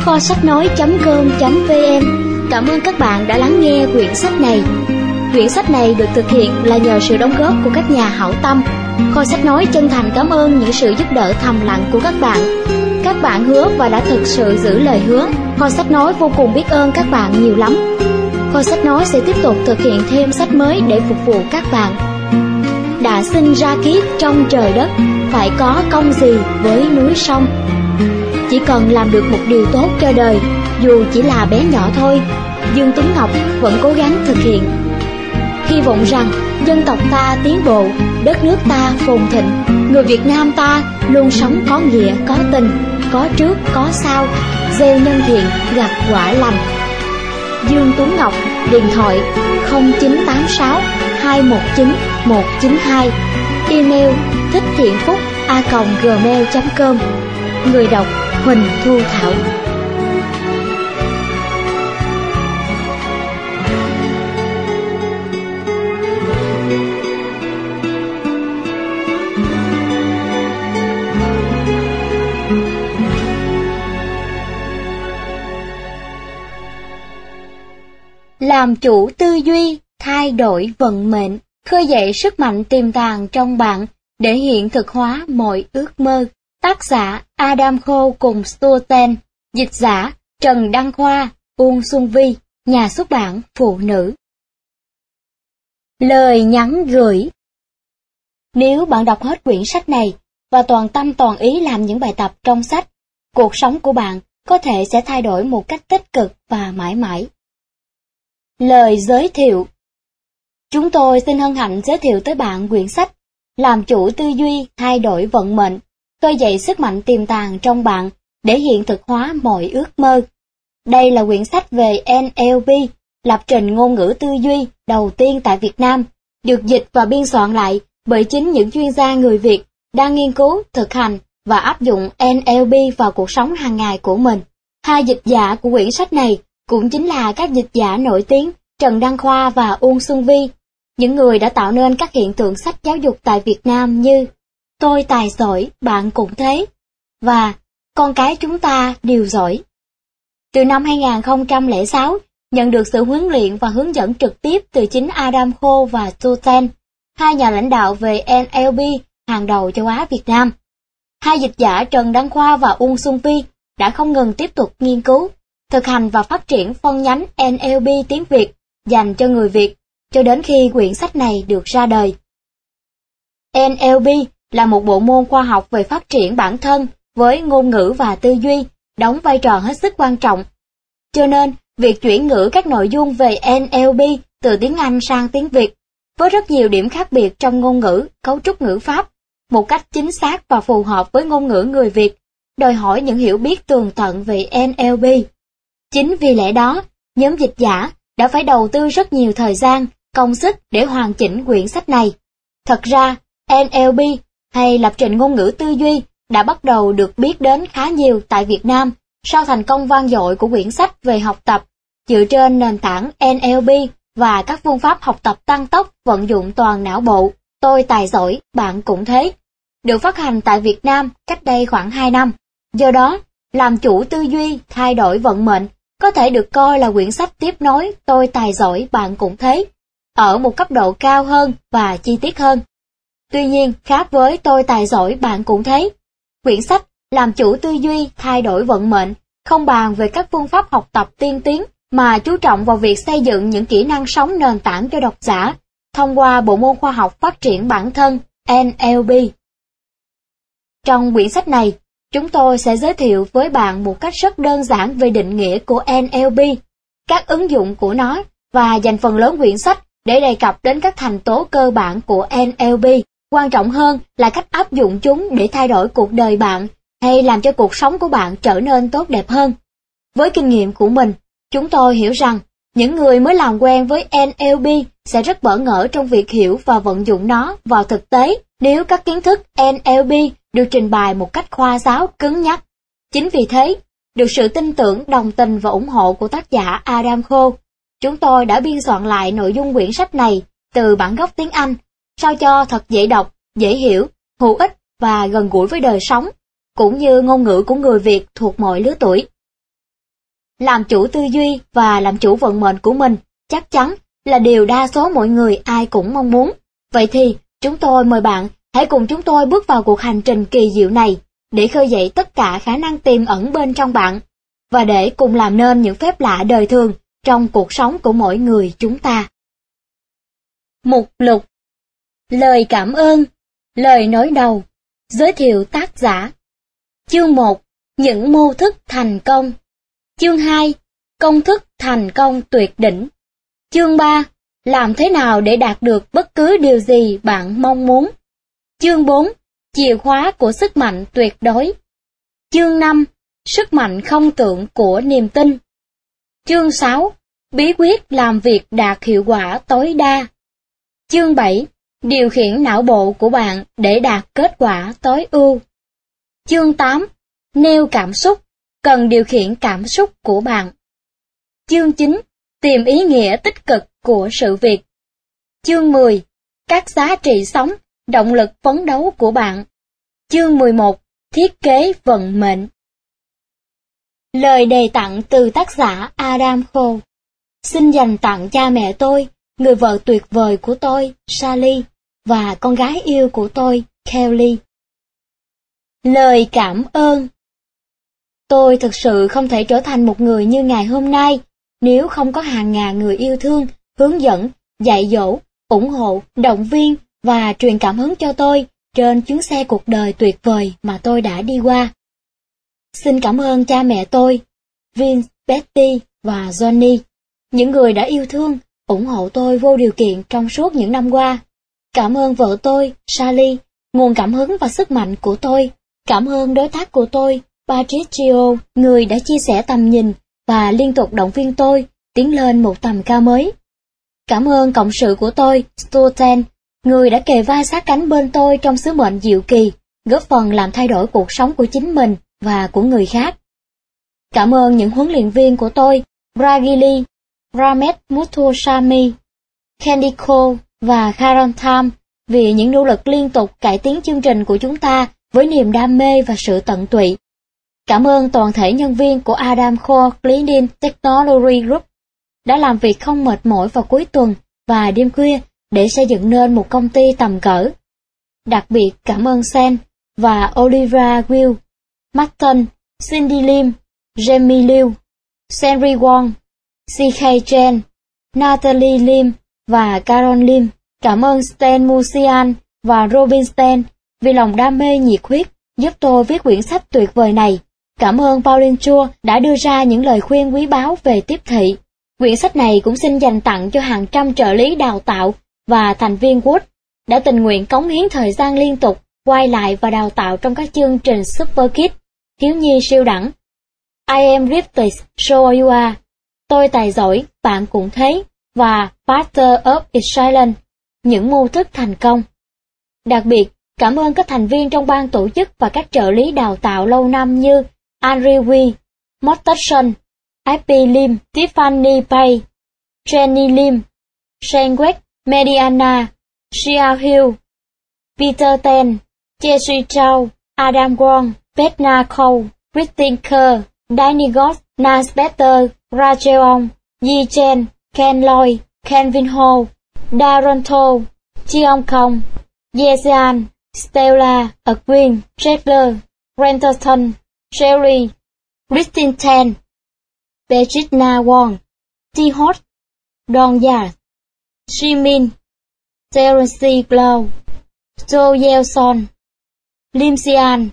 Kho sách nói.com.vn cảm ơn các bạn đã lắng nghe quyển sách này. Quyển sách này được thực hiện là nhờ sự đóng góp của các nhà hảo tâm. Kho sách nói chân thành cảm ơn những sự giúp đỡ thầm lặng của các bạn. Các bạn hứa và đã thực sự giữ lời hứa. Kho sách nói vô cùng biết ơn các bạn nhiều lắm. Kho sách nói sẽ tiếp tục thực hiện thêm sách mới để phục vụ các bạn. Đã sinh ra kiếp trong trời đất, phải có công gì với núi sông. Chỉ cần làm được một điều tốt cho đời, dù chỉ là bé nhỏ thôi, Dương Tuấn Ngọc vẫn cố gắng thực hiện. Hy vọng rằng dân tộc ta tiến bộ, đất nước ta phồn thịnh, người Việt Nam ta luôn sống có nghĩa, có tình, có trước, có sau, gieo nhân thiện, gặp quả lành. Dương Tuấn Ngọc, điện thoại 0986 219 192, email thicthiện.phúc@gmail.com. Người đọc Huỳnh Thu Thảo. Làm chủ tư duy, thay đổi vận mệnh, khơi dậy sức mạnh tiềm tàng trong bạn để hiện thực hóa mọi ước mơ. Tác giả Adam Khô cùng Stuart, dịch giả Trần Đăng Khoa, Uông Xuân Vi, nhà xuất bản Phụ Nữ. Lời nhắn gửi. Nếu bạn đọc hết quyển sách này và toàn tâm toàn ý làm những bài tập trong sách, cuộc sống của bạn có thể sẽ thay đổi một cách tích cực và mãi mãi. Lời giới thiệu. Chúng tôi xin hân hạnh giới thiệu tới bạn quyển sách Làm chủ tư duy, thay đổi vận mệnh, khơi dậy sức mạnh tiềm tàng trong bạn để hiện thực hóa mọi ước mơ. Đây là quyển sách về NLP, lập trình ngôn ngữ tư duy đầu tiên tại Việt Nam, được dịch và biên soạn lại bởi chính những chuyên gia người Việt đang nghiên cứu, thực hành và áp dụng NLP vào cuộc sống hàng ngày của mình. Hai dịch giả của quyển sách này cũng chính là các dịch giả nổi tiếng Trần Đăng Khoa và Uông Xuân Vi, những người đã tạo nên các hiện tượng sách giáo dục tại Việt Nam như Tôi tài giỏi, bạn cũng thế, và Con cái chúng ta đều giỏi. Từ năm 2006, nhận được sự huấn luyện và hướng dẫn trực tiếp từ chính Adam Khô và Stuart, hai nhà lãnh đạo về NLP hàng đầu châu Á Việt Nam. Hai dịch giả Trần Đăng Khoa và Uông Xuân Vi đã không ngừng tiếp tục nghiên cứu, thực hành và phát triển phân nhánh NLP tiếng Việt dành cho người Việt, cho đến khi quyển sách này được ra đời. NLP là một bộ môn khoa học về phát triển bản thân với ngôn ngữ và tư duy, đóng vai trò hết sức quan trọng. Cho nên, việc chuyển ngữ các nội dung về NLP từ tiếng Anh sang tiếng Việt, với rất nhiều điểm khác biệt trong ngôn ngữ, cấu trúc ngữ pháp, một cách chính xác và phù hợp với ngôn ngữ người Việt, đòi hỏi những hiểu biết tường tận về NLP. Chính vì lẽ đó, nhóm dịch giả đã phải đầu tư rất nhiều thời gian, công sức để hoàn chỉnh quyển sách này. Thật ra, NLP hay lập trình ngôn ngữ tư duy đã bắt đầu được biết đến khá nhiều tại Việt Nam sau thành công vang dội của quyển sách về học tập dựa trên nền tảng NLP và các phương pháp học tập tăng tốc vận dụng toàn não bộ. Tôi tài giỏi, bạn cũng thế, được phát hành tại Việt Nam cách đây khoảng 2 năm. Do đó, Làm chủ tư duy, thay đổi vận mệnh có thể được coi là quyển sách tiếp nối Tôi tài giỏi, bạn cũng thế, ở một cấp độ cao hơn và chi tiết hơn. Tuy nhiên, khác với Tôi tài giỏi, bạn cũng thế, quyển sách Làm chủ tư duy, thay đổi vận mệnh không bàn về các phương pháp học tập tiên tiến mà chú trọng vào việc xây dựng những kỹ năng sống nền tảng cho độc giả thông qua bộ môn khoa học phát triển bản thân NLP. Trong quyển sách này, chúng tôi sẽ giới thiệu với bạn một cách rất đơn giản về định nghĩa của NLP, các ứng dụng của nó và dành phần lớn quyển sách để đề cập đến các thành tố cơ bản của NLP. Quan trọng hơn là cách áp dụng chúng để thay đổi cuộc đời bạn hay làm cho cuộc sống của bạn trở nên tốt đẹp hơn. Với kinh nghiệm của mình, chúng tôi hiểu rằng những người mới làm quen với NLP sẽ rất bỡ ngỡ trong việc hiểu và vận dụng nó vào thực tế nếu các kiến thức NLP được trình bày một cách khoa giáo cứng nhắc. Chính vì thế, được sự tin tưởng, đồng tình và ủng hộ của tác giả Adam Khô, chúng tôi đã biên soạn lại nội dung quyển sách này từ bản gốc tiếng Anh, sao cho thật dễ đọc, dễ hiểu, hữu ích và gần gũi với đời sống, cũng như ngôn ngữ của người Việt thuộc mọi lứa tuổi. Làm chủ tư duy và làm chủ vận mệnh của mình chắc chắn là điều đa số mọi người ai cũng mong muốn. Vậy thì, chúng tôi mời bạn hãy cùng chúng tôi bước vào cuộc hành trình kỳ diệu này để khơi dậy tất cả khả năng tiềm ẩn bên trong bạn và để cùng làm nên những phép lạ đời thường trong cuộc sống của mỗi người chúng ta. Mục lục: Lời cảm ơn, lời nói đầu, giới thiệu tác giả. Chương 1: Những mô thức thành công. Chương 2: Công thức thành công tuyệt đỉnh. Chương 3: Làm thế nào để đạt được bất cứ điều gì bạn mong muốn. Chương 4: Chìa khóa của sức mạnh tuyệt đối. Chương 5: Sức mạnh không tưởng của niềm tin. Chương 6: Bí quyết làm việc đạt hiệu quả tối đa. Chương 7: Điều khiển não bộ của bạn để đạt kết quả tối ưu. Chương 8: Nêu cảm xúc, cần điều khiển cảm xúc của bạn. Chương 9: Tìm ý nghĩa tích cực của sự việc. Chương 10: Các giá trị sống, động lực phấn đấu của bạn. Chương 11: Thiết kế vận mệnh. Lời đề tặng từ tác giả Adam Cole. Xin dành tặng cha mẹ tôi, người vợ tuyệt vời của tôi, Sally, và con gái yêu của tôi, Kelly. Lời cảm ơn. Tôi thực sự không thể trở thành một người như ngày hôm nay nếu không có hàng ngàn người yêu thương, hướng dẫn, dạy dỗ, ủng hộ, động viên và truyền cảm hứng cho tôi trên chuyến xe cuộc đời tuyệt vời mà tôi đã đi qua. Xin cảm ơn cha mẹ tôi, Vince, Betty và Johnny, những người đã yêu thương, ủng hộ tôi vô điều kiện trong suốt những năm qua. Cảm ơn vợ tôi, Sally, nguồn cảm hứng và sức mạnh của tôi. Cảm ơn đối tác của tôi, Patricio, người đã chia sẻ tầm nhìn và liên tục động viên tôi tiến lên một tầm cao mới. Cảm ơn cộng sự của tôi, Stuarten, người đã kề vai sát cánh bên tôi trong sứ mệnh diệu kỳ, góp phần làm thay đổi cuộc sống của chính mình và của người khác. Cảm ơn những huấn luyện viên của tôi, Ragili, Ramesh Muthuswamy, Candy Cole và Karen Tham vì những nỗ lực liên tục cải tiến chương trình của chúng ta với niềm đam mê và sự tận tụy. Cảm ơn toàn thể nhân viên của Adam Cole Cleaning Technology Group đã làm việc không mệt mỏi vào cuối tuần và đêm khuya để xây dựng nên một công ty tầm cỡ. Đặc biệt cảm ơn Sen và Olivia Will, Martin, Cindy Lim, Jamie Liu, Henry Wong, CK Chen, Natalie Lim và Carol Lim. Cảm ơn Stan Musian và Robin Stan vì lòng đam mê nhiệt huyết giúp tôi viết quyển sách tuyệt vời này. Cảm ơn Pauline Chua đã đưa ra những lời khuyên quý báu về tiếp thị. Quyển sách này cũng xin dành tặng cho hàng trăm trợ lý đào tạo và thành viên Wood đã tình nguyện cống hiến thời gian liên tục quay lại và đào tạo trong các chương trình Super Kids, thiếu nhi siêu đẳng, I am gifted, so you are, tôi tài giỏi, bạn cũng thế, và Master of Excellence, những mô thức thành công. Đặc biệt, cảm ơn các thành viên trong ban tổ chức và các trợ lý đào tạo lâu năm như Andrew Wee, Mortensen, Happy Lim, Tiffany Pay, Jenny Lim, Shane West, Mediana, Shia Hill, Peter Ten, Jesse Chow, Adam Wong, Petna Cole, Christine Kerr, Danny Goss, Nance Peter, Rachel Ong, Yi Chen, Ken Lloyd, Kenvin Ho, Darren To, Chiong Kong, Yesean, Stella, Aquin, Chandler, Renterton, Sherry, Christine Ten, Petrina Wong, T-Hot, Don Yard, Jimin, Terence Glow, Joe Yelson, Lim Xian,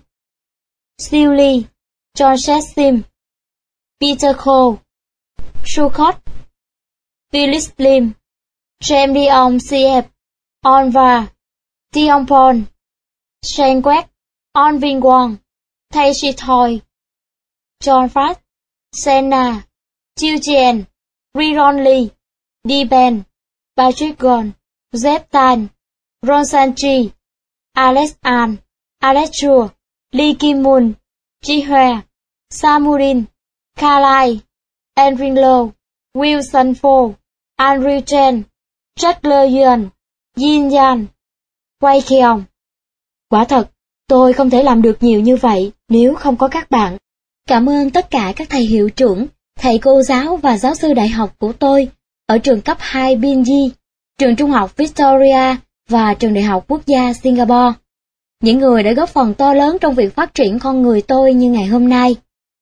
Siu Lee, John Sim, Peter Cole, Sukot, Phyllis Lim, James Dion CF, Onva, Tion Pon, Shane Quack, On Vinh Wong, Thay Shi Thoi, John Fast, Senna, Chiu Chien, Riron Lee, D-Ben, Patrick Gon, Zep Tan, Ron Sanchi, Alex An, Alex Chua, Lee Kim Moon, Ji Hua, Samurin, Carly, Andrew Low, Wilson Fo, Andrew Chen, Jack Le Yuan, Yin Yan, Quay Keong. Quả thật, tôi không thể làm được nhiều như vậy nếu không có các bạn. Cảm ơn tất cả các thầy hiệu trưởng, thầy cô giáo và giáo sư đại học của tôi ở trường cấp 2 Binji, trường trung học Victoria và trường đại học quốc gia Singapore. Những người đã góp phần to lớn trong việc phát triển con người tôi như ngày hôm nay.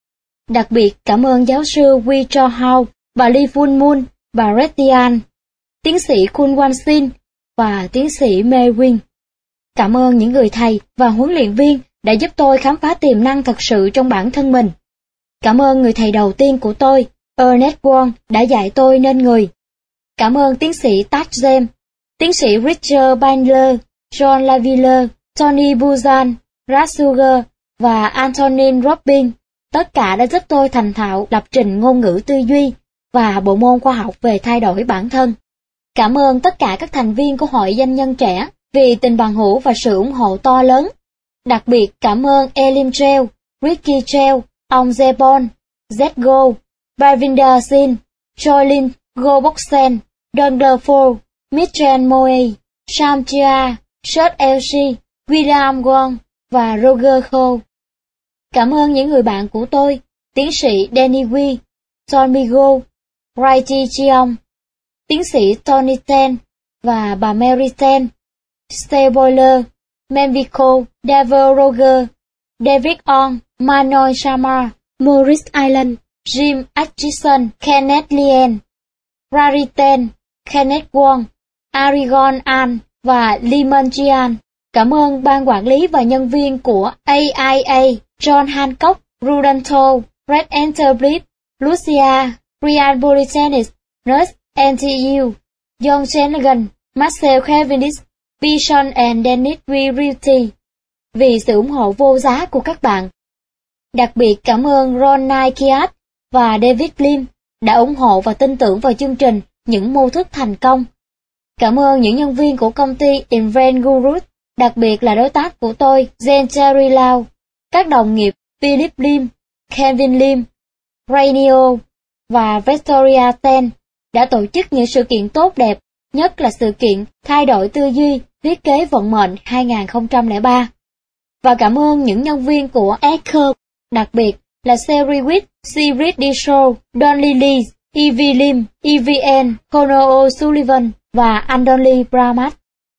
Đặc biệt cảm ơn giáo sư Wee Cho Hao, bà Lee Fun Moon, bà Retian, tiến sĩ Kun Wan Sin và tiến sĩ Mei Wing. Cảm ơn những người thầy và huấn luyện viên đã giúp tôi khám phá tiềm năng thật sự trong bản thân mình. Cảm ơn người thầy đầu tiên của tôi, Ernest Wong, đã dạy tôi nên người. Cảm ơn tiến sĩ Taj James, tiến sĩ Richard Bandler, John Laviller, Tony Buzan, Raj Sugar và Antonin Robbins. Tất cả đã giúp tôi thành thạo lập trình ngôn ngữ tư duy và bộ môn khoa học về thay đổi bản thân. Cảm ơn tất cả các thành viên của Hội Doanh nhân trẻ vì tình bằng hữu và sự ủng hộ to lớn. Đặc biệt cảm ơn Elim Trell, Ricky Trell, ông Zebon, Zgo, Barvinder Singh, Joylin Goboxen, Douglas Ford, Michel Moe, Sam Chia, Seth Elsie, William Wong và Roger Cole. Cảm ơn những người bạn của tôi, tiến sĩ Danny Wee, John Migo, Righty Cheong, tiến sĩ Tony Ten và bà Mary Ten, Steve Boiler, Menvico, David Roger, David On, Manoy Sharma, Maurice Island, Jim Atchison, Kenneth Lien, Rari Ten, Kenneth Wong, Arigon An và Liman Jian. Cảm ơn ban quản lý và nhân viên của AIA, John Hancock, Rudanto, Red Enterprise, Lucia, Ryan Polytechnic, Nurse NTU, John Shanagan, Marcel Cavendish, Bishon and Dennis V. Realty vì sự ủng hộ vô giá của các bạn. Đặc biệt cảm ơn Ron Kiat và David Lim đã ủng hộ và tin tưởng vào chương trình Những mô thức thành công. Cảm ơn những nhân viên của công ty Invent Gurus, đặc biệt là đối tác của tôi, Jen Cherry Lau, các đồng nghiệp Philip Lim, Kevin Lim, Rainio và Victoria Ten đã tổ chức những sự kiện tốt đẹp, nhất là sự kiện Thay đổi tư duy, thiết kế vận mệnh 2003. Và cảm ơn những nhân viên của Echo, đặc biệt là Sherry Witt, Sigrid Disho, Don Lilly, Evie Lim, EVN, Conor O'Sullivan và Andoli Bramat.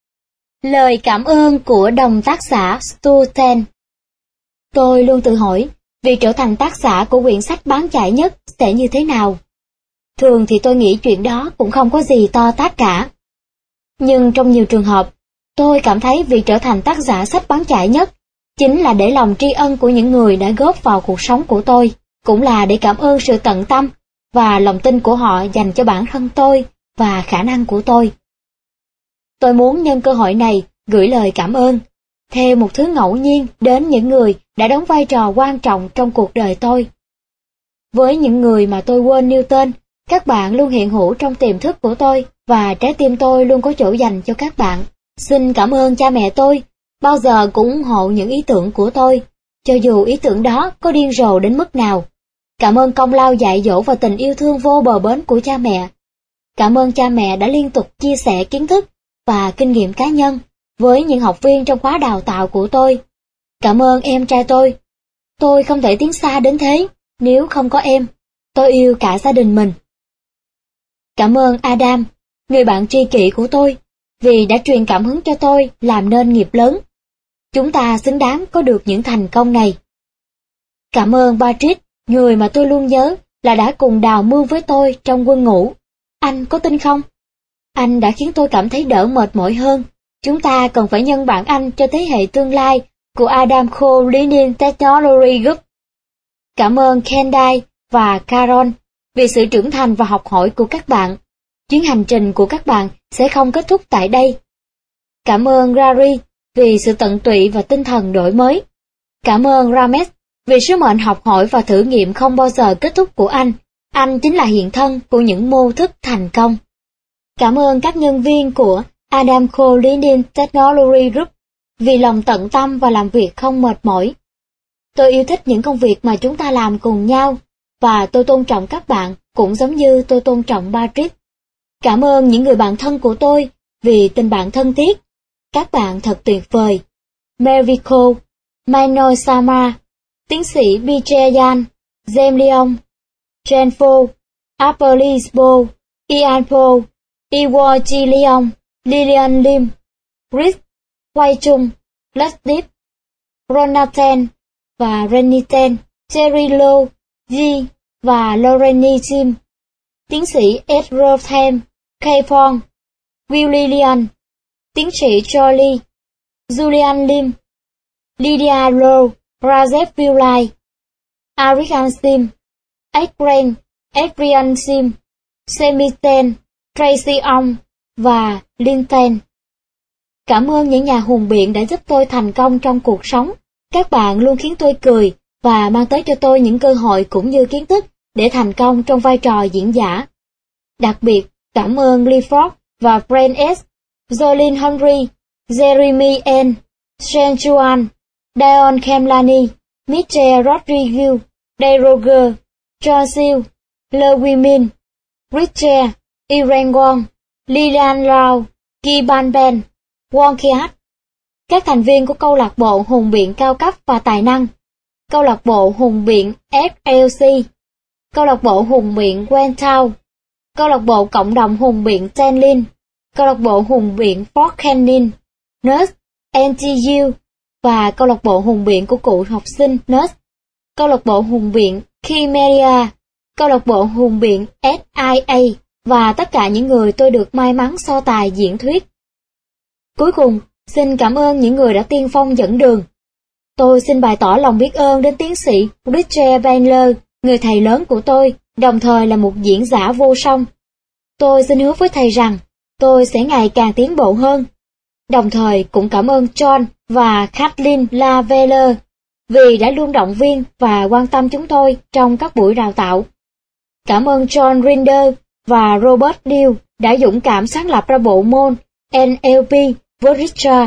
Lời cảm ơn của đồng tác giả Stu Ten. Tôi luôn tự hỏi, việc trở thành tác giả của quyển sách bán chạy nhất sẽ như thế nào? Thường thì tôi nghĩ chuyện đó cũng không có gì to tát cả. Nhưng trong nhiều trường hợp, tôi cảm thấy việc trở thành tác giả sách bán chạy nhất chính là để lòng tri ân của những người đã góp vào cuộc sống của tôi, cũng là để cảm ơn sự tận tâm và lòng tin của họ dành cho bản thân tôi và khả năng của tôi. Tôi muốn nhân cơ hội này gửi lời cảm ơn, theo một thứ ngẫu nhiên đến những người đã đóng vai trò quan trọng trong cuộc đời tôi. Với những người mà tôi quên nêu tên, các bạn luôn hiện hữu trong tiềm thức của tôi và trái tim tôi luôn có chỗ dành cho các bạn. Xin cảm ơn cha mẹ tôi, bao giờ cũng ủng hộ những ý tưởng của tôi, cho dù ý tưởng đó có điên rồ đến mức nào. Cảm ơn công lao dạy dỗ và tình yêu thương vô bờ bến của cha mẹ. Cảm ơn cha mẹ đã liên tục chia sẻ kiến thức và kinh nghiệm cá nhân với những học viên trong khóa đào tạo của tôi. Cảm ơn em trai tôi. Tôi không thể tiến xa đến thế nếu không có em. Tôi yêu cả gia đình mình. Cảm ơn Adam, người bạn tri kỷ của tôi, vì đã truyền cảm hứng cho tôi làm nên nghiệp lớn. Chúng ta xứng đáng có được những thành công này. Cảm ơn Patrick, người mà tôi luôn nhớ là đã cùng đào mưu với tôi trong quân ngũ. Anh có tin không? Anh đã khiến tôi cảm thấy đỡ mệt mỏi hơn. Chúng ta cần phải nhân bản anh cho thế hệ tương lai của Adam Cole Leading Technology Group. Cảm ơn Kendall và Caron vì sự trưởng thành và học hỏi của các bạn. Chuyến hành trình của các bạn sẽ không kết thúc tại đây. Cảm ơn Gary vì sự tận tụy và tinh thần đổi mới. Cảm ơn Ramesh vì sứ mệnh học hỏi và thử nghiệm không bao giờ kết thúc của anh. Anh chính là hiện thân của những mô thức thành công. Cảm ơn các nhân viên của Adam Cole Leading Technology Group vì lòng tận tâm và làm việc không mệt mỏi. Tôi yêu thích những công việc mà chúng ta làm cùng nhau, và tôi tôn trọng các bạn cũng giống như tôi tôn trọng Patrick. Cảm ơn những người bạn thân của tôi vì tình bạn thân thiết. Các bạn thật tuyệt vời. Melvico, Manoy Sama, tiến sĩ Bijayan, James Leong, Genfo, Apolisbo, Ianpo, Iwogilion, Lilian Lim, Chris, Quay Trung, Lasdip, Ronathan và Reniten, Cherilo, G và Loreni Jim, tiến sĩ Ed Rothem, Kay Phong, Will Lillian, tiến sĩ Jolie, Julian Lim, Lydia Lowe, Rajesh Vilay, Arikan Sim, Adrian Sim, Semiten, Tracy Ong và Linton. Cảm ơn những nhà hùng biện đã giúp tôi thành công trong cuộc sống. Các bạn luôn khiến tôi cười và mang tới cho tôi những cơ hội cũng như kiến thức để thành công trong vai trò diễn giả. Đặc biệt, cảm ơn Clifford và Brent S., Jolene Henry, Jeremy N., Shane Juan, Dion Kemlani, Michelle Rodriguez, Day Roger, John Seal, Le Wimin, Richard, Irene Wong, Lilian Lau, Guy Ban Ben, Wong Kiat. Các thành viên của câu lạc bộ hùng biện cao cấp và tài năng, câu lạc bộ hùng biện SLC, câu lạc bộ hùng biện Wentown, câu lạc bộ cộng đồng hùng biện Tenlin, câu lạc bộ hùng biện Fort Canning, Nurse NTU và câu lạc bộ hùng biện của cụ học sinh Nurse, câu lạc bộ hùng biện Kimeria, câu lạc bộ hùng biện SIA và tất cả những người tôi được may mắn so tài diễn thuyết. Cuối cùng, xin cảm ơn những người đã tiên phong dẫn đường. Tôi xin bày tỏ lòng biết ơn đến tiến sĩ Richard Bandler, người thầy lớn của tôi, đồng thời là một diễn giả vô song. Tôi xin hứa với thầy rằng, tôi sẽ ngày càng tiến bộ hơn. Đồng thời cũng cảm ơn John và Kathleen Laveller vì đã luôn động viên và quan tâm chúng tôi trong các buổi đào tạo. Cảm ơn John Rinder và Robert Deal đã dũng cảm sáng lập ra bộ môn NLP với Richard.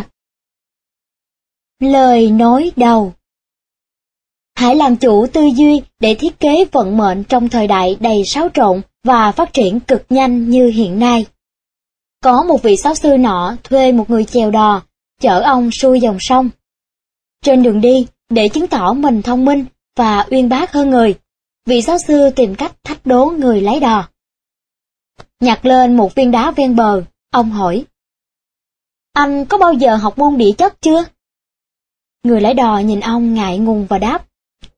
Lời nói đầu. Hãy làm chủ tư duy để thiết kế vận mệnh trong thời đại đầy xáo trộn và phát triển cực nhanh như hiện nay. Có một vị giáo sư nọ thuê một người chèo đò, chở ông xuôi dòng sông. Trên đường đi, để chứng tỏ mình thông minh và uyên bác hơn người, vị giáo sư tìm cách thách đố người lái đò. Nhặt lên một viên đá ven bờ, ông hỏi: "Anh có bao giờ học môn địa chất chưa?" Người lái đò nhìn ông ngại ngùng và đáp: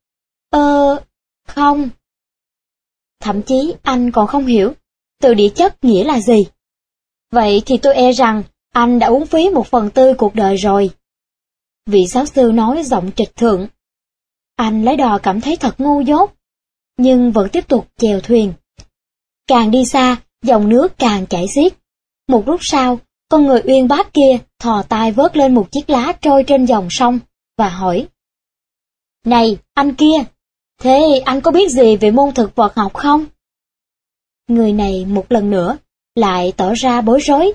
Không. Thậm chí anh còn không hiểu từ địa chất nghĩa là gì. Vậy thì tôi e rằng anh đã uống phí 1/4 cuộc đời rồi. Vị giáo sư nói giọng trịch thượng. Anh lái đò cảm thấy thật ngu dốt, nhưng vẫn tiếp tục chèo thuyền. Càng đi xa, dòng nước càng chảy xiết. Một lúc sau, con người uyên bác kia thò tay vớt lên một chiếc lá trôi trên dòng sông và hỏi: "Này, anh kia, thế anh có biết gì về môn thực vật học không?" Người này một lần nữa lại tỏ ra bối rối.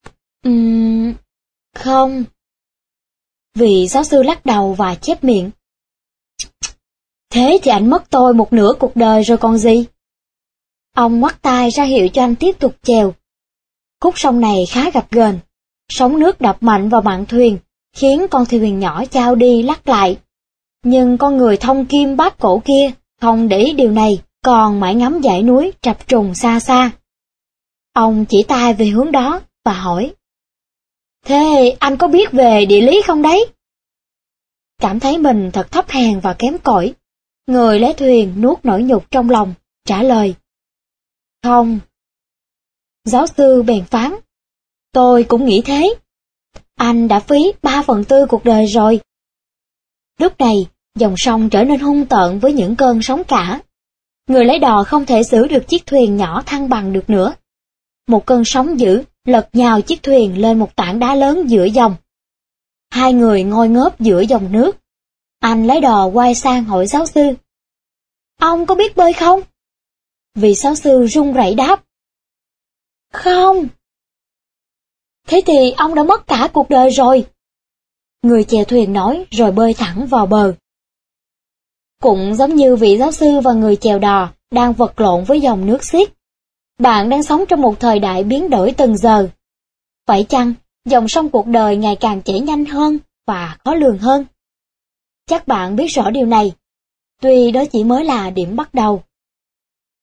Không. Vị giáo sư lắc đầu và chép miệng: "Thế thì anh mất tôi 1/2 cuộc đời rồi còn gì?" Ông ngoắt tay ra hiệu cho anh tiếp tục chèo. Khúc sông này khá gập ghềnh, sóng nước đập mạnh vào mạn thuyền, khiến con thuyền nhỏ chao đi lắc lại. Nhưng con người thông kim bát cổ kia không để ý điều này, còn mãi ngắm dãy núi trập trùng xa xa. Ông chỉ tay về hướng đó và hỏi: "Thế anh có biết về địa lý không đấy?" Cảm thấy mình thật thấp hèn và kém cỏi, người lái thuyền nuốt nỗi nhục trong lòng, trả lời: "Không." Giáo sư bèn phán: "Tôi cũng nghĩ thế. Anh đã phí 3/4 cuộc đời rồi." Lúc này, dòng sông trở nên hung tợn với những cơn sóng cả. Người lái đò không thể giữ được chiếc thuyền nhỏ thăng bằng được nữa. Một cơn sóng dữ lật nhào chiếc thuyền lên một tảng đá lớn giữa dòng. Hai người ngồi ngớp giữa dòng nước. Anh lái đò quay sang hỏi giáo sư: "Ông có biết bơi không?" Vị giáo sư run rẩy đáp: "Không." "Thế thì ông đã mất cả cuộc đời rồi." Người chèo thuyền nói rồi bơi thẳng vào bờ. Cũng giống như vị giáo sư và người chèo đò đang vật lộn với dòng nước xiết. Bạn đang sống trong một thời đại biến đổi từng giờ. Phải chăng dòng sông cuộc đời ngày càng chảy nhanh hơn và khó lường hơn? Chắc bạn biết rõ điều này, tuy đó chỉ mới là điểm bắt đầu.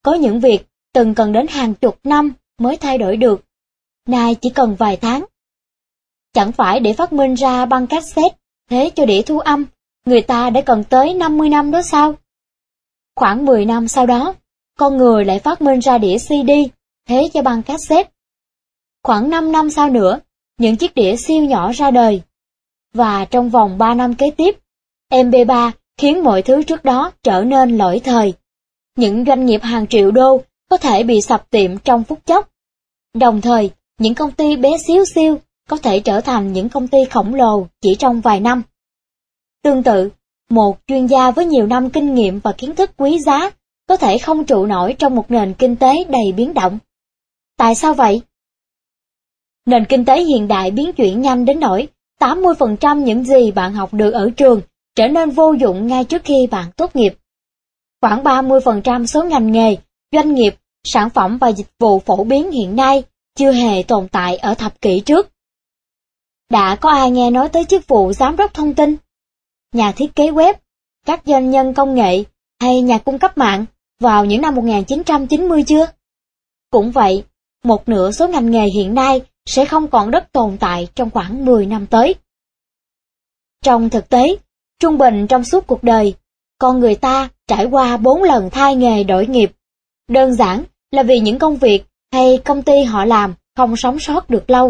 Có những việc từng cần đến hàng chục năm mới thay đổi được, nay chỉ cần vài tháng. Chẳng phải để phát minh ra băng cassette thế cho đĩa thu âm, người ta đã cần tới 50 năm đó sao? Khoảng 10 năm sau đó, con người lại phát minh ra đĩa CD thế cho băng cassette. Khoảng 5 năm sau nữa, những chiếc đĩa siêu nhỏ ra đời. Và trong vòng 3 năm kế tiếp, MP3 khiến mọi thứ trước đó trở nên lỗi thời. Những doanh nghiệp hàng triệu đô có thể bị sập tiệm trong phút chốc. Đồng thời, những công ty bé xíu xiu có thể trở thành những công ty khổng lồ chỉ trong vài năm. Tương tự, một chuyên gia với nhiều năm kinh nghiệm và kiến thức quý giá có thể không trụ nổi trong một nền kinh tế đầy biến động. Tại sao vậy? Nền kinh tế hiện đại biến chuyển nhanh đến nỗi 80% những gì bạn học được ở trường trở nên vô dụng ngay trước khi bạn tốt nghiệp. Khoảng 30% số ngành nghề, doanh nghiệp, sản phẩm và dịch vụ phổ biến hiện nay chưa hề tồn tại ở thập kỷ trước. Đã có ai nghe nói tới chức vụ giám đốc thông tin, nhà thiết kế web, các doanh nhân công nghệ hay nhà cung cấp mạng vào những năm 1990 chưa? Cũng vậy, một nửa số ngành nghề hiện nay sẽ không còn đất tồn tại trong khoảng 10 năm tới. Trong thực tế, trung bình trong suốt cuộc đời, con người ta trải qua 4 lần thay nghề đổi nghiệp. Đơn giản là vì những công việc hay công ty họ làm không sống sót được lâu.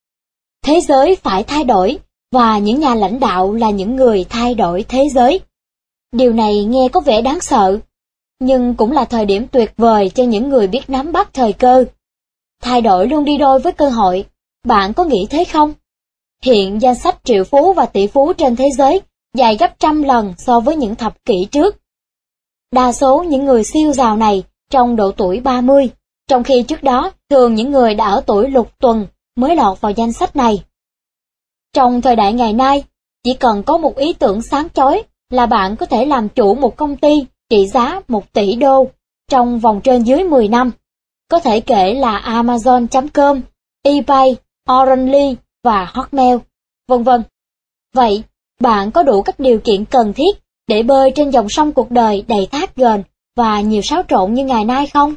Thế giới phải thay đổi, và những nhà lãnh đạo là những người thay đổi thế giới. Điều này nghe có vẻ đáng sợ, nhưng cũng là thời điểm tuyệt vời cho những người biết nắm bắt thời cơ. Thay đổi luôn đi đôi với cơ hội, bạn có nghĩ thế không? Hiện danh sách triệu phú và tỷ phú trên thế giới dài gấp trăm lần so với những thập kỷ trước. Đa số những người siêu giàu này trong độ tuổi 30, trong khi trước đó thường những người đã ở tuổi lục tuần mới lọt vào danh sách này. Trong thời đại ngày nay, chỉ cần có một ý tưởng sáng chói là bạn có thể làm chủ một công ty trị giá 1 tỷ đô trong vòng trên dưới 10 năm. Có thể kể là Amazon.com, eBay, Orange và Hotmail, vân vân. Vậy, bạn có đủ các điều kiện cần thiết để bơi trên dòng sông cuộc đời đầy thác ghềnh và nhiều xáo trộn như ngày nay không?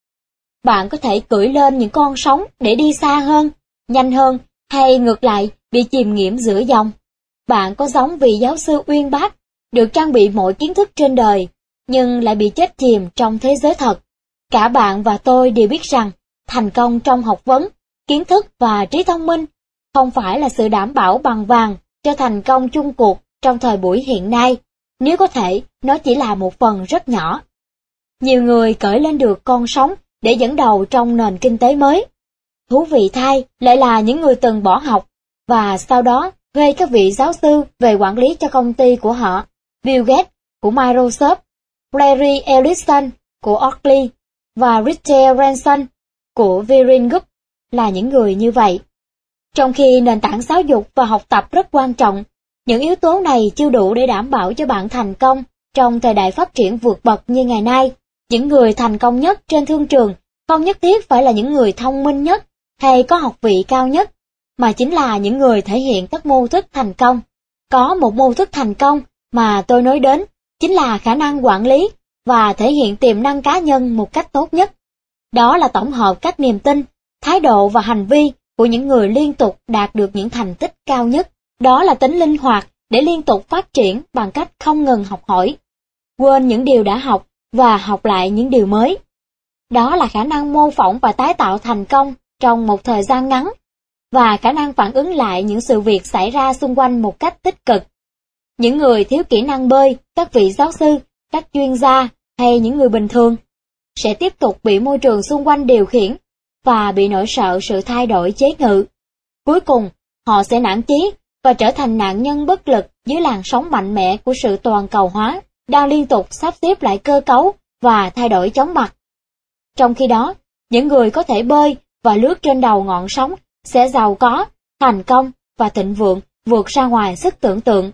Bạn có thể cưỡi lên những con sóng để đi xa hơn, nhanh hơn, hay ngược lại bị chìm nghiễm giữa dòng. Bạn có giống vị giáo sư uyên bác, được trang bị mọi kiến thức trên đời, nhưng lại bị chết chìm trong thế giới thật. Cả bạn và tôi đều biết rằng, thành công trong học vấn, kiến thức và trí thông minh không phải là sự đảm bảo bằng vàng cho thành công chung cuộc trong thời buổi hiện nay. Nếu có thể, nó chỉ là một phần rất nhỏ. Nhiều người cởi lên được con sóng để dẫn đầu trong nền kinh tế mới. Thú vị thay lại là những người từng bỏ học và sau đó thuê các vị giáo sư về quản lý cho công ty của họ. Bill Gates của Microsoft, Larry Ellison của Oakley và Richard Branson của Virgin Group là những người như vậy. Trong khi nền tảng giáo dục và học tập rất quan trọng, những yếu tố này chưa đủ để đảm bảo cho bạn thành công trong thời đại phát triển vượt bậc như ngày nay. Những người thành công nhất trên thương trường không nhất thiết phải là những người thông minh nhất hay có học vị cao nhất, mà chính là những người thể hiện các mô thức thành công. Có một mô thức thành công mà tôi nói đến, chính là khả năng quản lý và thể hiện tiềm năng cá nhân một cách tốt nhất. Đó là tổng hợp các niềm tin, thái độ và hành vi của những người liên tục đạt được những thành tích cao nhất. Đó là tính linh hoạt để liên tục phát triển bằng cách không ngừng học hỏi, quên những điều đã học và học lại những điều mới. Đó là khả năng mô phỏng và tái tạo thành công trong một thời gian ngắn, và khả năng phản ứng lại những sự việc xảy ra xung quanh một cách tích cực. Những người thiếu kỹ năng bơi, các vị giáo sư, các chuyên gia hay những người bình thường sẽ tiếp tục bị môi trường xung quanh điều khiển và bị nỗi sợ sự thay đổi chế ngự. Cuối cùng, họ sẽ nản chí và trở thành nạn nhân bất lực dưới làn sóng mạnh mẽ của sự toàn cầu hóa, đang liên tục sắp xếp lại cơ cấu và thay đổi chóng mặt. Trong khi đó, những người có thể bơi và lướt trên đầu ngọn sóng sẽ giàu có, thành công và thịnh vượng vượt ra ngoài sức tưởng tượng.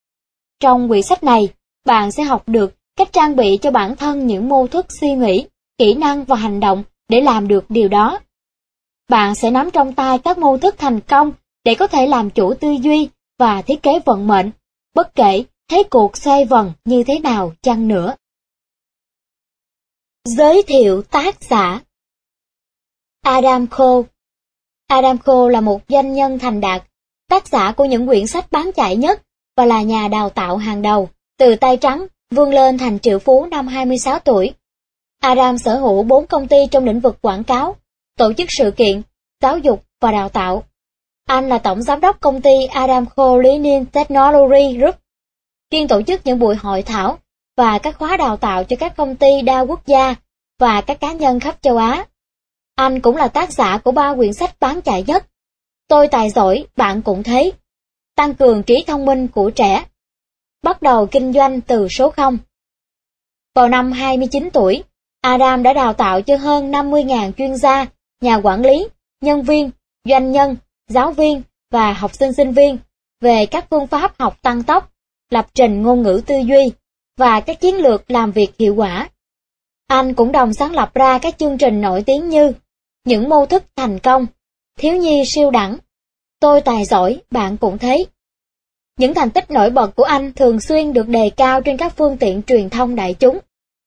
Trong quyển sách này, bạn sẽ học được cách trang bị cho bản thân những mô thức suy nghĩ, kỹ năng và hành động để làm được điều đó. Bạn sẽ nắm trong tay các mô thức thành công để có thể làm chủ tư duy và thiết kế vận mệnh, bất kể thế cuộc xoay vần như thế nào chăng nữa. Giới thiệu tác giả. Adam Cole. Adam Cole là một doanh nhân thành đạt, tác giả của những quyển sách bán chạy nhất và là nhà đào tạo hàng đầu, từ tay trắng vươn lên thành triệu phú năm 26 tuổi. Adam sở hữu 4 công ty trong lĩnh vực quảng cáo, tổ chức sự kiện, giáo dục và đào tạo. Anh là tổng giám đốc công ty Adam Cole Learning Technology Group, chuyên tổ chức những buổi hội thảo và các khóa đào tạo cho các công ty đa quốc gia và các cá nhân khắp châu Á. Anh cũng là tác giả của 3 quyển sách bán chạy nhất: Tôi tài giỏi, bạn cũng thế, Tăng cường trí thông minh của trẻ, Bắt đầu kinh doanh từ số 0. Vào năm 29 tuổi, Adam đã đào tạo cho hơn 50.000 chuyên gia, nhà quản lý, nhân viên, doanh nhân, giáo viên và học sinh viên về các phương pháp học tăng tốc, lập trình ngôn ngữ tư duy và các chiến lược làm việc hiệu quả. Anh cũng đồng sáng lập ra các chương trình nổi tiếng như Những mô thức thành công, Thiếu nhi siêu đẳng, Tôi tài giỏi, bạn cũng thế. Những thành tích nổi bật của anh thường xuyên được đề cao trên các phương tiện truyền thông đại chúng.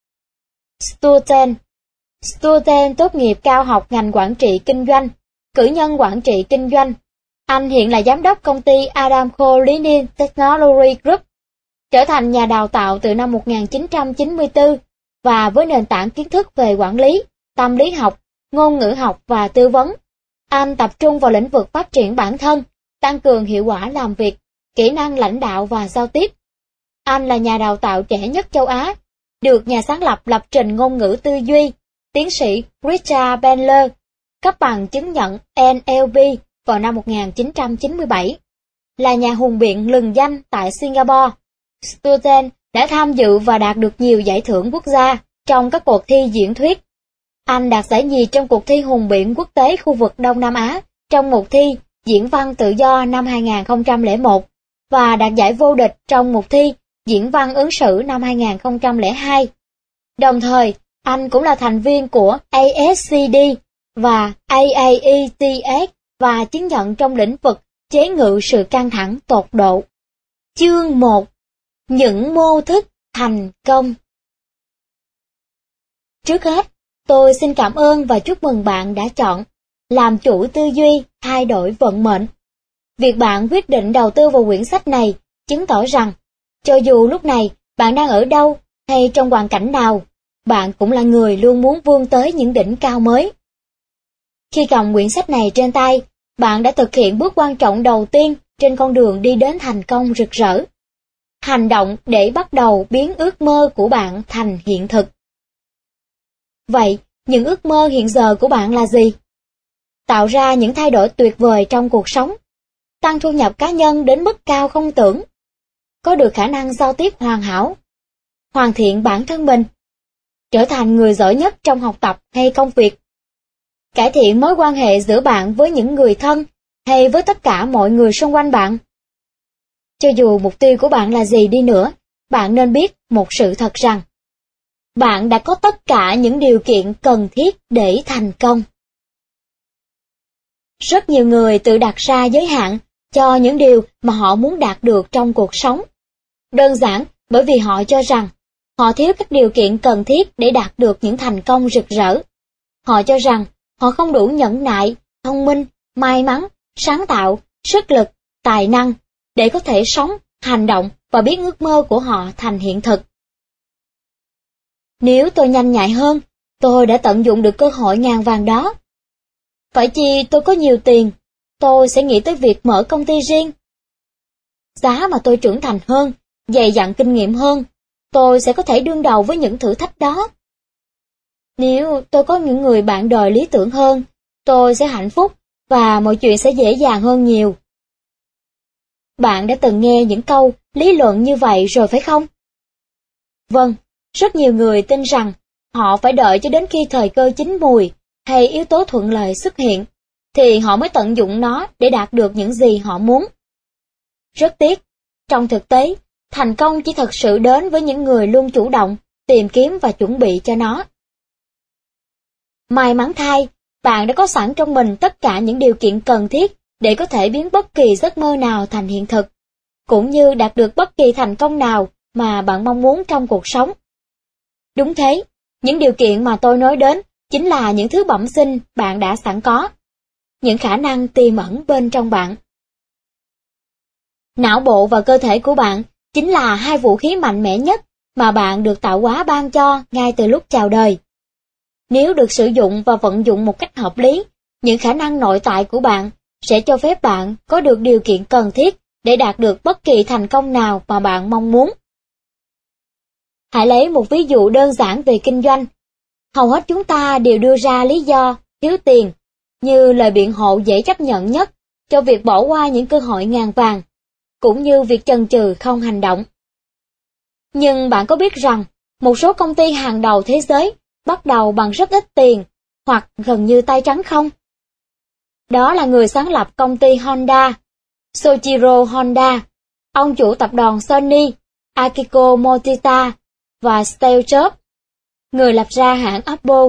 Sturten tốt nghiệp cao học ngành quản trị kinh doanh, cử nhân quản trị kinh doanh. Anh hiện là giám đốc công ty Adam Cole Learning Technology Group, trở thành nhà đào tạo từ năm 1994 và với nền tảng kiến thức về quản lý, tâm lý học, ngôn ngữ học và tư vấn. Anh tập trung vào lĩnh vực phát triển bản thân, tăng cường hiệu quả làm việc, kỹ năng lãnh đạo và giao tiếp. Anh là nhà đào tạo trẻ nhất châu Á, được nhà sáng lập trình ngôn ngữ tư duy, tiến sĩ Richard Bandler, cấp bằng chứng nhận NLP vào năm 1997. Là nhà hùng biện lừng danh tại Singapore, Sturten đã tham dự và đạt được nhiều giải thưởng quốc gia trong các cuộc thi diễn thuyết. Anh đạt giải nhì trong cuộc thi hùng biện quốc tế khu vực Đông Nam Á trong một thi diễn văn tự do năm 2001 và đạt giải vô địch trong một thi diễn văn ứng xử năm 2002. Đồng thời, anh cũng là thành viên của ASCD và AAETS và chứng nhận trong lĩnh vực chế ngự sự căng thẳng tột độ. Chương 1. Những mô thức thành công. Trước hết, tôi xin cảm ơn và chúc mừng bạn đã chọn Làm chủ tư duy, thay đổi vận mệnh. Việc bạn quyết định đầu tư vào quyển sách này chứng tỏ rằng, cho dù lúc này bạn đang ở đâu hay trong hoàn cảnh nào, bạn cũng là người luôn muốn vươn tới những đỉnh cao mới. Khi cầm quyển sách này trên tay, bạn đã thực hiện bước quan trọng đầu tiên trên con đường đi đến thành công rực rỡ. Hành động để bắt đầu biến ước mơ của bạn thành hiện thực. Vậy, những ước mơ hiện giờ của bạn là gì? Tạo ra những thay đổi tuyệt vời trong cuộc sống, tăng thu nhập cá nhân đến mức cao không tưởng, có được khả năng giao tiếp hoàn hảo, hoàn thiện bản thân mình, trở thành người giỏi nhất trong học tập hay công việc, cải thiện mối quan hệ giữa bạn với những người thân hay với tất cả mọi người xung quanh bạn. Cho dù mục tiêu của bạn là gì đi nữa, bạn nên biết một sự thật rằng bạn đã có tất cả những điều kiện cần thiết để thành công. Rất nhiều người tự đặt ra giới hạn cho những điều mà họ muốn đạt được trong cuộc sống. Đơn giản bởi vì họ cho rằng họ thiếu các điều kiện cần thiết để đạt được những thành công rực rỡ. Họ cho rằng họ không đủ nhẫn nại, thông minh, may mắn, sáng tạo, sức lực, tài năng để có thể sống, hành động và biến ước mơ của họ thành hiện thực. Nếu tôi nhanh nhạy hơn, tôi đã tận dụng được cơ hội ngàn vàng đó. Phải chi tôi có nhiều tiền, tôi sẽ nghĩ tới việc mở công ty riêng. Giá mà tôi trưởng thành hơn, dày dặn kinh nghiệm hơn, tôi sẽ có thể đương đầu với những thử thách đó. Nếu tôi có những người bạn đời lý tưởng hơn, tôi sẽ hạnh phúc và mọi chuyện sẽ dễ dàng hơn nhiều. Bạn đã từng nghe những câu lý luận như vậy rồi phải không? Vâng, rất nhiều người tin rằng họ phải đợi cho đến khi thời cơ chín mùi hay yếu tố thuận lợi xuất hiện, thì họ mới tận dụng nó để đạt được những gì họ muốn. Rất tiếc, trong thực tế, thành công chỉ thật sự đến với những người luôn chủ động, tìm kiếm và chuẩn bị cho nó. May mắn thay, bạn đã có sẵn trong mình tất cả những điều kiện cần thiết để có thể biến bất kỳ giấc mơ nào thành hiện thực, cũng như đạt được bất kỳ thành công nào mà bạn mong muốn trong cuộc sống. Đúng thế, Những điều kiện mà tôi nói đến chính là những thứ bẩm sinh bạn đã sẵn có, những khả năng tiềm ẩn bên trong bạn. Não bộ và cơ thể của bạn chính là hai vũ khí mạnh mẽ nhất mà bạn được tạo hóa ban cho ngay từ lúc chào đời. Nếu được sử dụng và vận dụng một cách hợp lý, những khả năng nội tại của bạn sẽ cho phép bạn có được điều kiện cần thiết để đạt được bất kỳ thành công nào mà bạn mong muốn. Hãy lấy một ví dụ đơn giản về kinh doanh. Hầu hết chúng ta đều đưa ra lý do thiếu tiền như lời biện hộ dễ chấp nhận nhất cho việc bỏ qua những cơ hội ngàn vàng, cũng như việc chần chừ không hành động. Nhưng bạn có biết rằng, một số công ty hàng đầu thế giới bắt đầu bằng rất ít tiền, hoặc gần như tay trắng không? Đó là người sáng lập công ty Honda, Soichiro Honda, ông chủ tập đoàn Sony, Akiko Morita và Steve Jobs, người lập ra hãng Apple.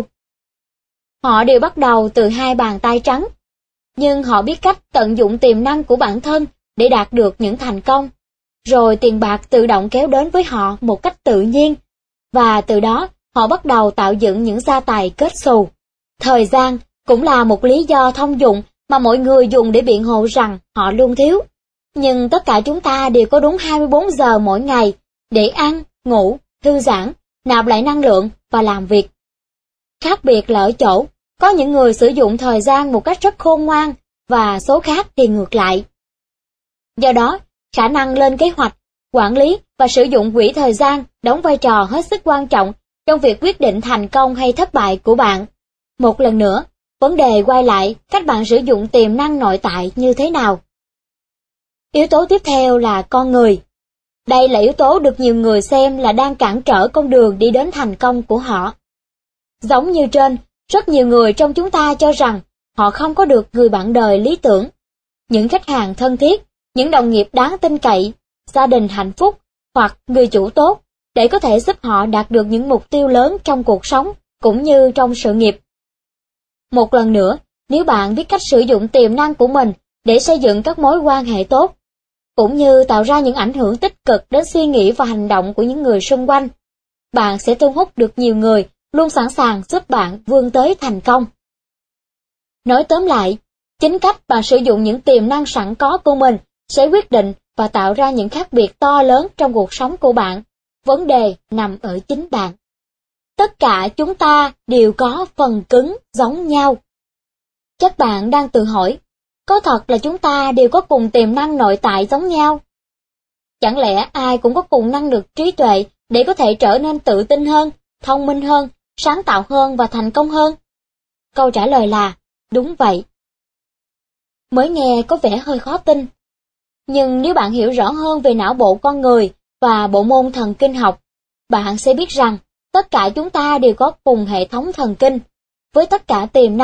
Họ đều bắt đầu từ hai bàn tay trắng, nhưng họ biết cách tận dụng tiềm năng của bản thân để đạt được những thành công, rồi tiền bạc tự động kéo đến với họ một cách tự nhiên, và từ đó họ bắt đầu tạo dựng những gia tài kết xù. Thời gian cũng là một lý do thông dụng mà mọi người dùng để biện hộ rằng họ luôn thiếu. Nhưng tất cả chúng ta đều có đúng 24 giờ mỗi ngày để ăn, ngủ, thư giãn, nạp lại năng lượng và làm việc. Khác biệt là ở chỗ, có những người sử dụng thời gian một cách rất khôn ngoan và số khác thì ngược lại. Do đó, khả năng lên kế hoạch, quản lý và sử dụng quỹ thời gian đóng vai trò hết sức quan trọng trong việc quyết định thành công hay thất bại của bạn. Một lần nữa, vấn đề quay lại cách bạn sử dụng tiềm năng nội tại như thế nào. Yếu tố tiếp theo là con người. Đây là yếu tố được nhiều người xem là đang cản trở con đường đi đến thành công của họ. Giống như trên, rất nhiều người trong chúng ta cho rằng họ không có được người bạn đời lý tưởng, những khách hàng thân thiết, những đồng nghiệp đáng tin cậy, gia đình hạnh phúc hoặc người chủ tốt để có thể giúp họ đạt được những mục tiêu lớn trong cuộc sống cũng như trong sự nghiệp. Một lần nữa, nếu bạn biết cách sử dụng tiềm năng của mình để xây dựng các mối quan hệ tốt, cũng như tạo ra những ảnh hưởng tích cực đến suy nghĩ và hành động của những người xung quanh, bạn sẽ thu hút được nhiều người luôn sẵn sàng giúp bạn vươn tới thành công. Nói tóm lại, chính cách bạn sử dụng những tiềm năng sẵn có của mình sẽ quyết định và tạo ra những khác biệt to lớn trong cuộc sống của bạn. Vấn đề nằm ở chính bạn. Tất cả chúng ta đều có phần cứng giống nhau. Chắc bạn đang tự hỏi, có thật là chúng ta đều có cùng tiềm năng nội tại giống nhau? Chẳng lẽ ai cũng có cùng năng lực trí tuệ để có thể trở nên tự tin hơn, thông minh hơn, sáng tạo hơn và thành công hơn? Câu trả lời là, đúng vậy. Mới nghe có vẻ hơi khó tin. Nhưng nếu bạn hiểu rõ hơn về não bộ con người và bộ môn thần kinh học, bạn sẽ biết rằng tất cả chúng ta đều có cùng hệ thống thần kinh, với tất cả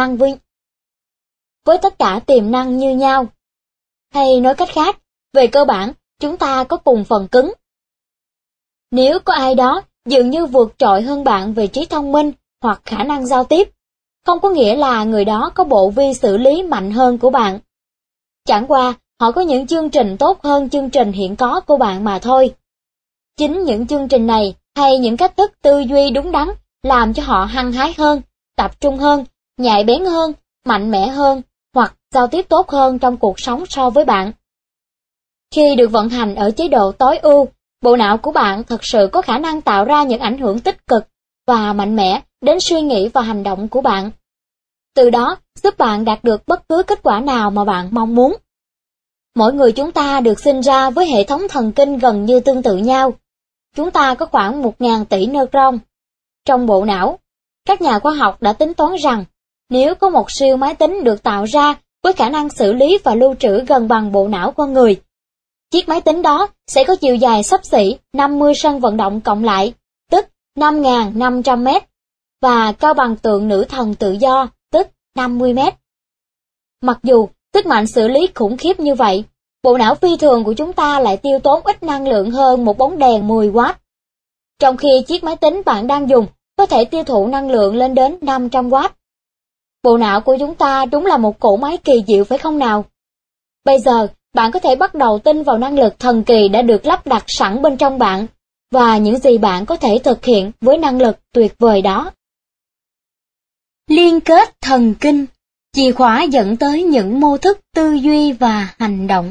tiềm năng như nhau. Hay nói cách khác, về cơ bản, chúng ta có cùng phần cứng. Nếu có ai đó dường như vượt trội hơn bạn về trí thông minh hoặc khả năng giao tiếp, không có nghĩa là người đó có bộ vi xử lý mạnh hơn của bạn. Chẳng qua, họ có những chương trình tốt hơn chương trình hiện có của bạn mà thôi. Chính những chương trình này hay những cách thức tư duy đúng đắn làm cho họ hăng hái hơn, tập trung hơn, nhạy bén hơn, mạnh mẽ hơn hoặc giao tiếp tốt hơn trong cuộc sống so với bạn. Khi được vận hành ở chế độ tối ưu, bộ não của bạn thực sự có khả năng tạo ra những ảnh hưởng tích cực và mạnh mẽ đến suy nghĩ và hành động của bạn. Từ đó, giúp bạn đạt được bất cứ kết quả nào mà bạn mong muốn. Mỗi người chúng ta được sinh ra với hệ thống thần kinh gần như tương tự nhau. Chúng ta có khoảng 1.000 tỷ neuron trong bộ não. Các nhà khoa học đã tính toán rằng, nếu có một siêu máy tính được tạo ra với khả năng xử lý và lưu trữ gần bằng bộ não con người, chiếc máy tính đó sẽ có chiều dài xấp xỉ 50 sân vận động cộng lại, tức 5.500 mét, và cao bằng tượng nữ thần tự do, tức 50 mét. Mặc dù sức mạnh xử lý khủng khiếp như vậy, bộ não phi thường của chúng ta lại tiêu tốn ít năng lượng hơn một bóng đèn 10W. Trong khi chiếc máy tính bạn đang dùng có thể tiêu thụ năng lượng lên đến 500W. Bộ não của chúng ta đúng là một cỗ máy kỳ diệu phải không nào? Bây giờ, bạn có thể bắt đầu tin vào năng lực thần kỳ đã được lắp đặt sẵn bên trong bạn, và những gì bạn có thể thực hiện với năng lực tuyệt vời đó. Liên kết thần kinh, chìa khóa dẫn tới những mô thức tư duy và hành động.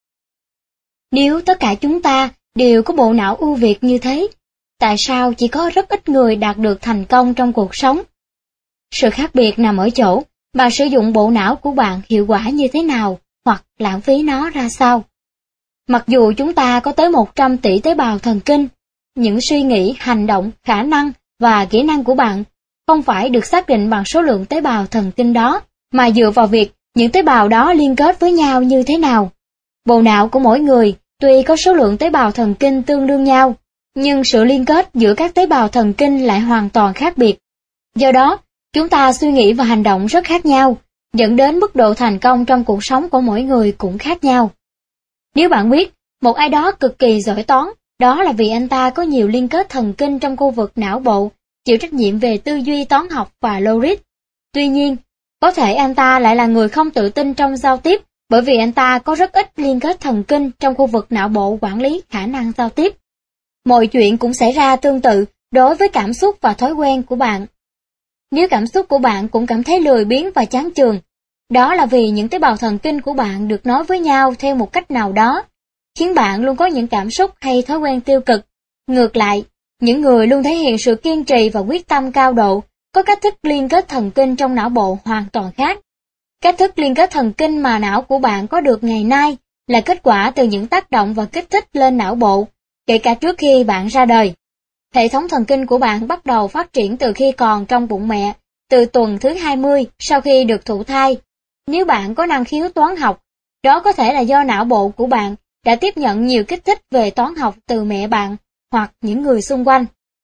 Nếu tất cả chúng ta đều có bộ não ưu việt như thế, tại sao chỉ có rất ít người đạt được thành công trong cuộc sống? Sự khác biệt nằm ở chỗ, bạn sử dụng bộ não của bạn hiệu quả như thế nào, hoặc lãng phí nó ra sao. Mặc dù chúng ta có tới 100 tỷ tế bào thần kinh, những suy nghĩ, hành động, khả năng và kỹ năng của bạn không phải được xác định bằng số lượng tế bào thần kinh đó, mà dựa vào việc những tế bào đó liên kết với nhau như thế nào. Bộ não của mỗi người tuy có số lượng tế bào thần kinh tương đương nhau, nhưng sự liên kết giữa các tế bào thần kinh lại hoàn toàn khác biệt. Do đó, chúng ta suy nghĩ và hành động rất khác nhau, dẫn đến mức độ thành công trong cuộc sống của mỗi người cũng khác nhau. Nếu bạn biết một ai đó cực kỳ giỏi toán, đó là vì anh ta có nhiều liên kết thần kinh trong khu vực não bộ, chịu trách nhiệm về tư duy toán học và logic. Tuy nhiên, có thể anh ta lại là người không tự tin trong giao tiếp, bởi vì anh ta có rất ít liên kết thần kinh trong khu vực não bộ quản lý khả năng giao tiếp. Mọi chuyện cũng xảy ra tương tự đối với cảm xúc và thói quen của bạn. Nếu cảm xúc của bạn cũng cảm thấy lười biếng và chán chường, đó là vì những tế bào thần kinh của bạn được nối với nhau theo một cách nào đó, khiến bạn luôn có những cảm xúc hay thói quen tiêu cực. Ngược lại, những người luôn thể hiện sự kiên trì và quyết tâm cao độ, có cách thức liên kết thần kinh trong não bộ hoàn toàn khác. Cách thức liên kết thần kinh mà não của bạn có được ngày nay là kết quả từ những tác động và kích thích lên não bộ, kể cả trước khi bạn ra đời. Hệ thống thần kinh của bạn bắt đầu phát triển từ khi còn trong bụng mẹ, từ tuần thứ 20 sau khi được thụ thai. Nếu bạn có năng khiếu toán học, đó có thể là do não bộ của bạn đã tiếp nhận nhiều kích thích về toán học từ mẹ bạn hoặc những người xung quanh.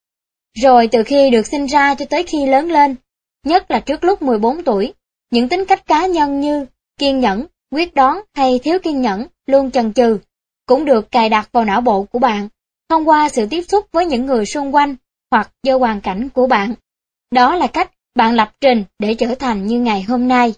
Rồi từ khi được sinh ra cho tới khi lớn lên, nhất là trước lúc 14 tuổi, những tính cách cá nhân như kiên nhẫn, quyết đoán hay thiếu kiên nhẫn, luôn chần chừ, cũng được cài đặt vào não bộ của bạn, thông qua sự tiếp xúc với những người xung quanh hoặc do hoàn cảnh của bạn. Đó là cách bạn lập trình để trở thành như ngày hôm nay.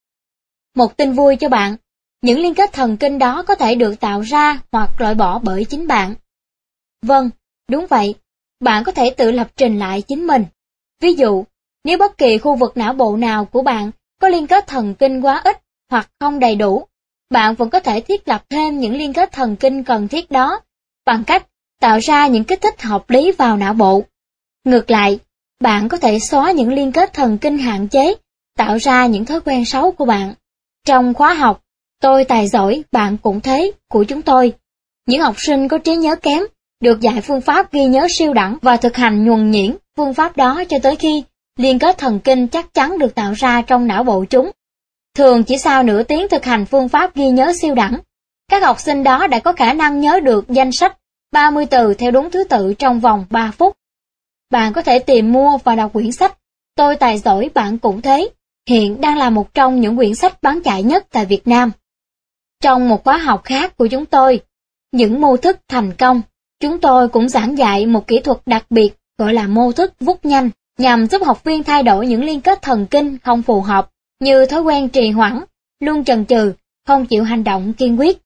Một tin vui cho bạn, những liên kết thần kinh đó có thể được tạo ra hoặc loại bỏ bởi chính bạn. Vâng, đúng vậy, bạn có thể tự lập trình lại chính mình. Ví dụ, nếu bất kỳ khu vực não bộ nào của bạn có liên kết thần kinh quá ít hoặc không đầy đủ, bạn vẫn có thể thiết lập thêm những liên kết thần kinh cần thiết đó bằng cách tạo ra những kích thích hợp lý vào não bộ. Ngược lại, bạn có thể xóa những liên kết thần kinh hạn chế, tạo ra những thói quen xấu của bạn. Trong khóa học Tôi tài giỏi, bạn cũng thế của chúng tôi, những học sinh có trí nhớ kém được dạy phương pháp ghi nhớ siêu đẳng và thực hành nhuần nhuyễn phương pháp đó cho tới khi liên kết thần kinh chắc chắn được tạo ra trong não bộ chúng. Thường chỉ sau nửa tiếng thực hành phương pháp ghi nhớ siêu đẳng, các học sinh đó đã có khả năng nhớ được danh sách 30 từ theo đúng thứ tự trong vòng 3 phút. Bạn có thể tìm mua và đọc quyển sách Tôi tài giỏi, bạn cũng thế, hiện đang là một trong những quyển sách bán chạy nhất tại Việt Nam. Trong một khóa học khác của chúng tôi, những mô thức thành công, chúng tôi cũng giảng dạy một kỹ thuật đặc biệt gọi là mô thức vút nhanh, nhằm giúp học viên thay đổi những liên kết thần kinh không phù hợp, như thói quen trì hoãn, luôn chần chừ, không chịu hành động kiên quyết.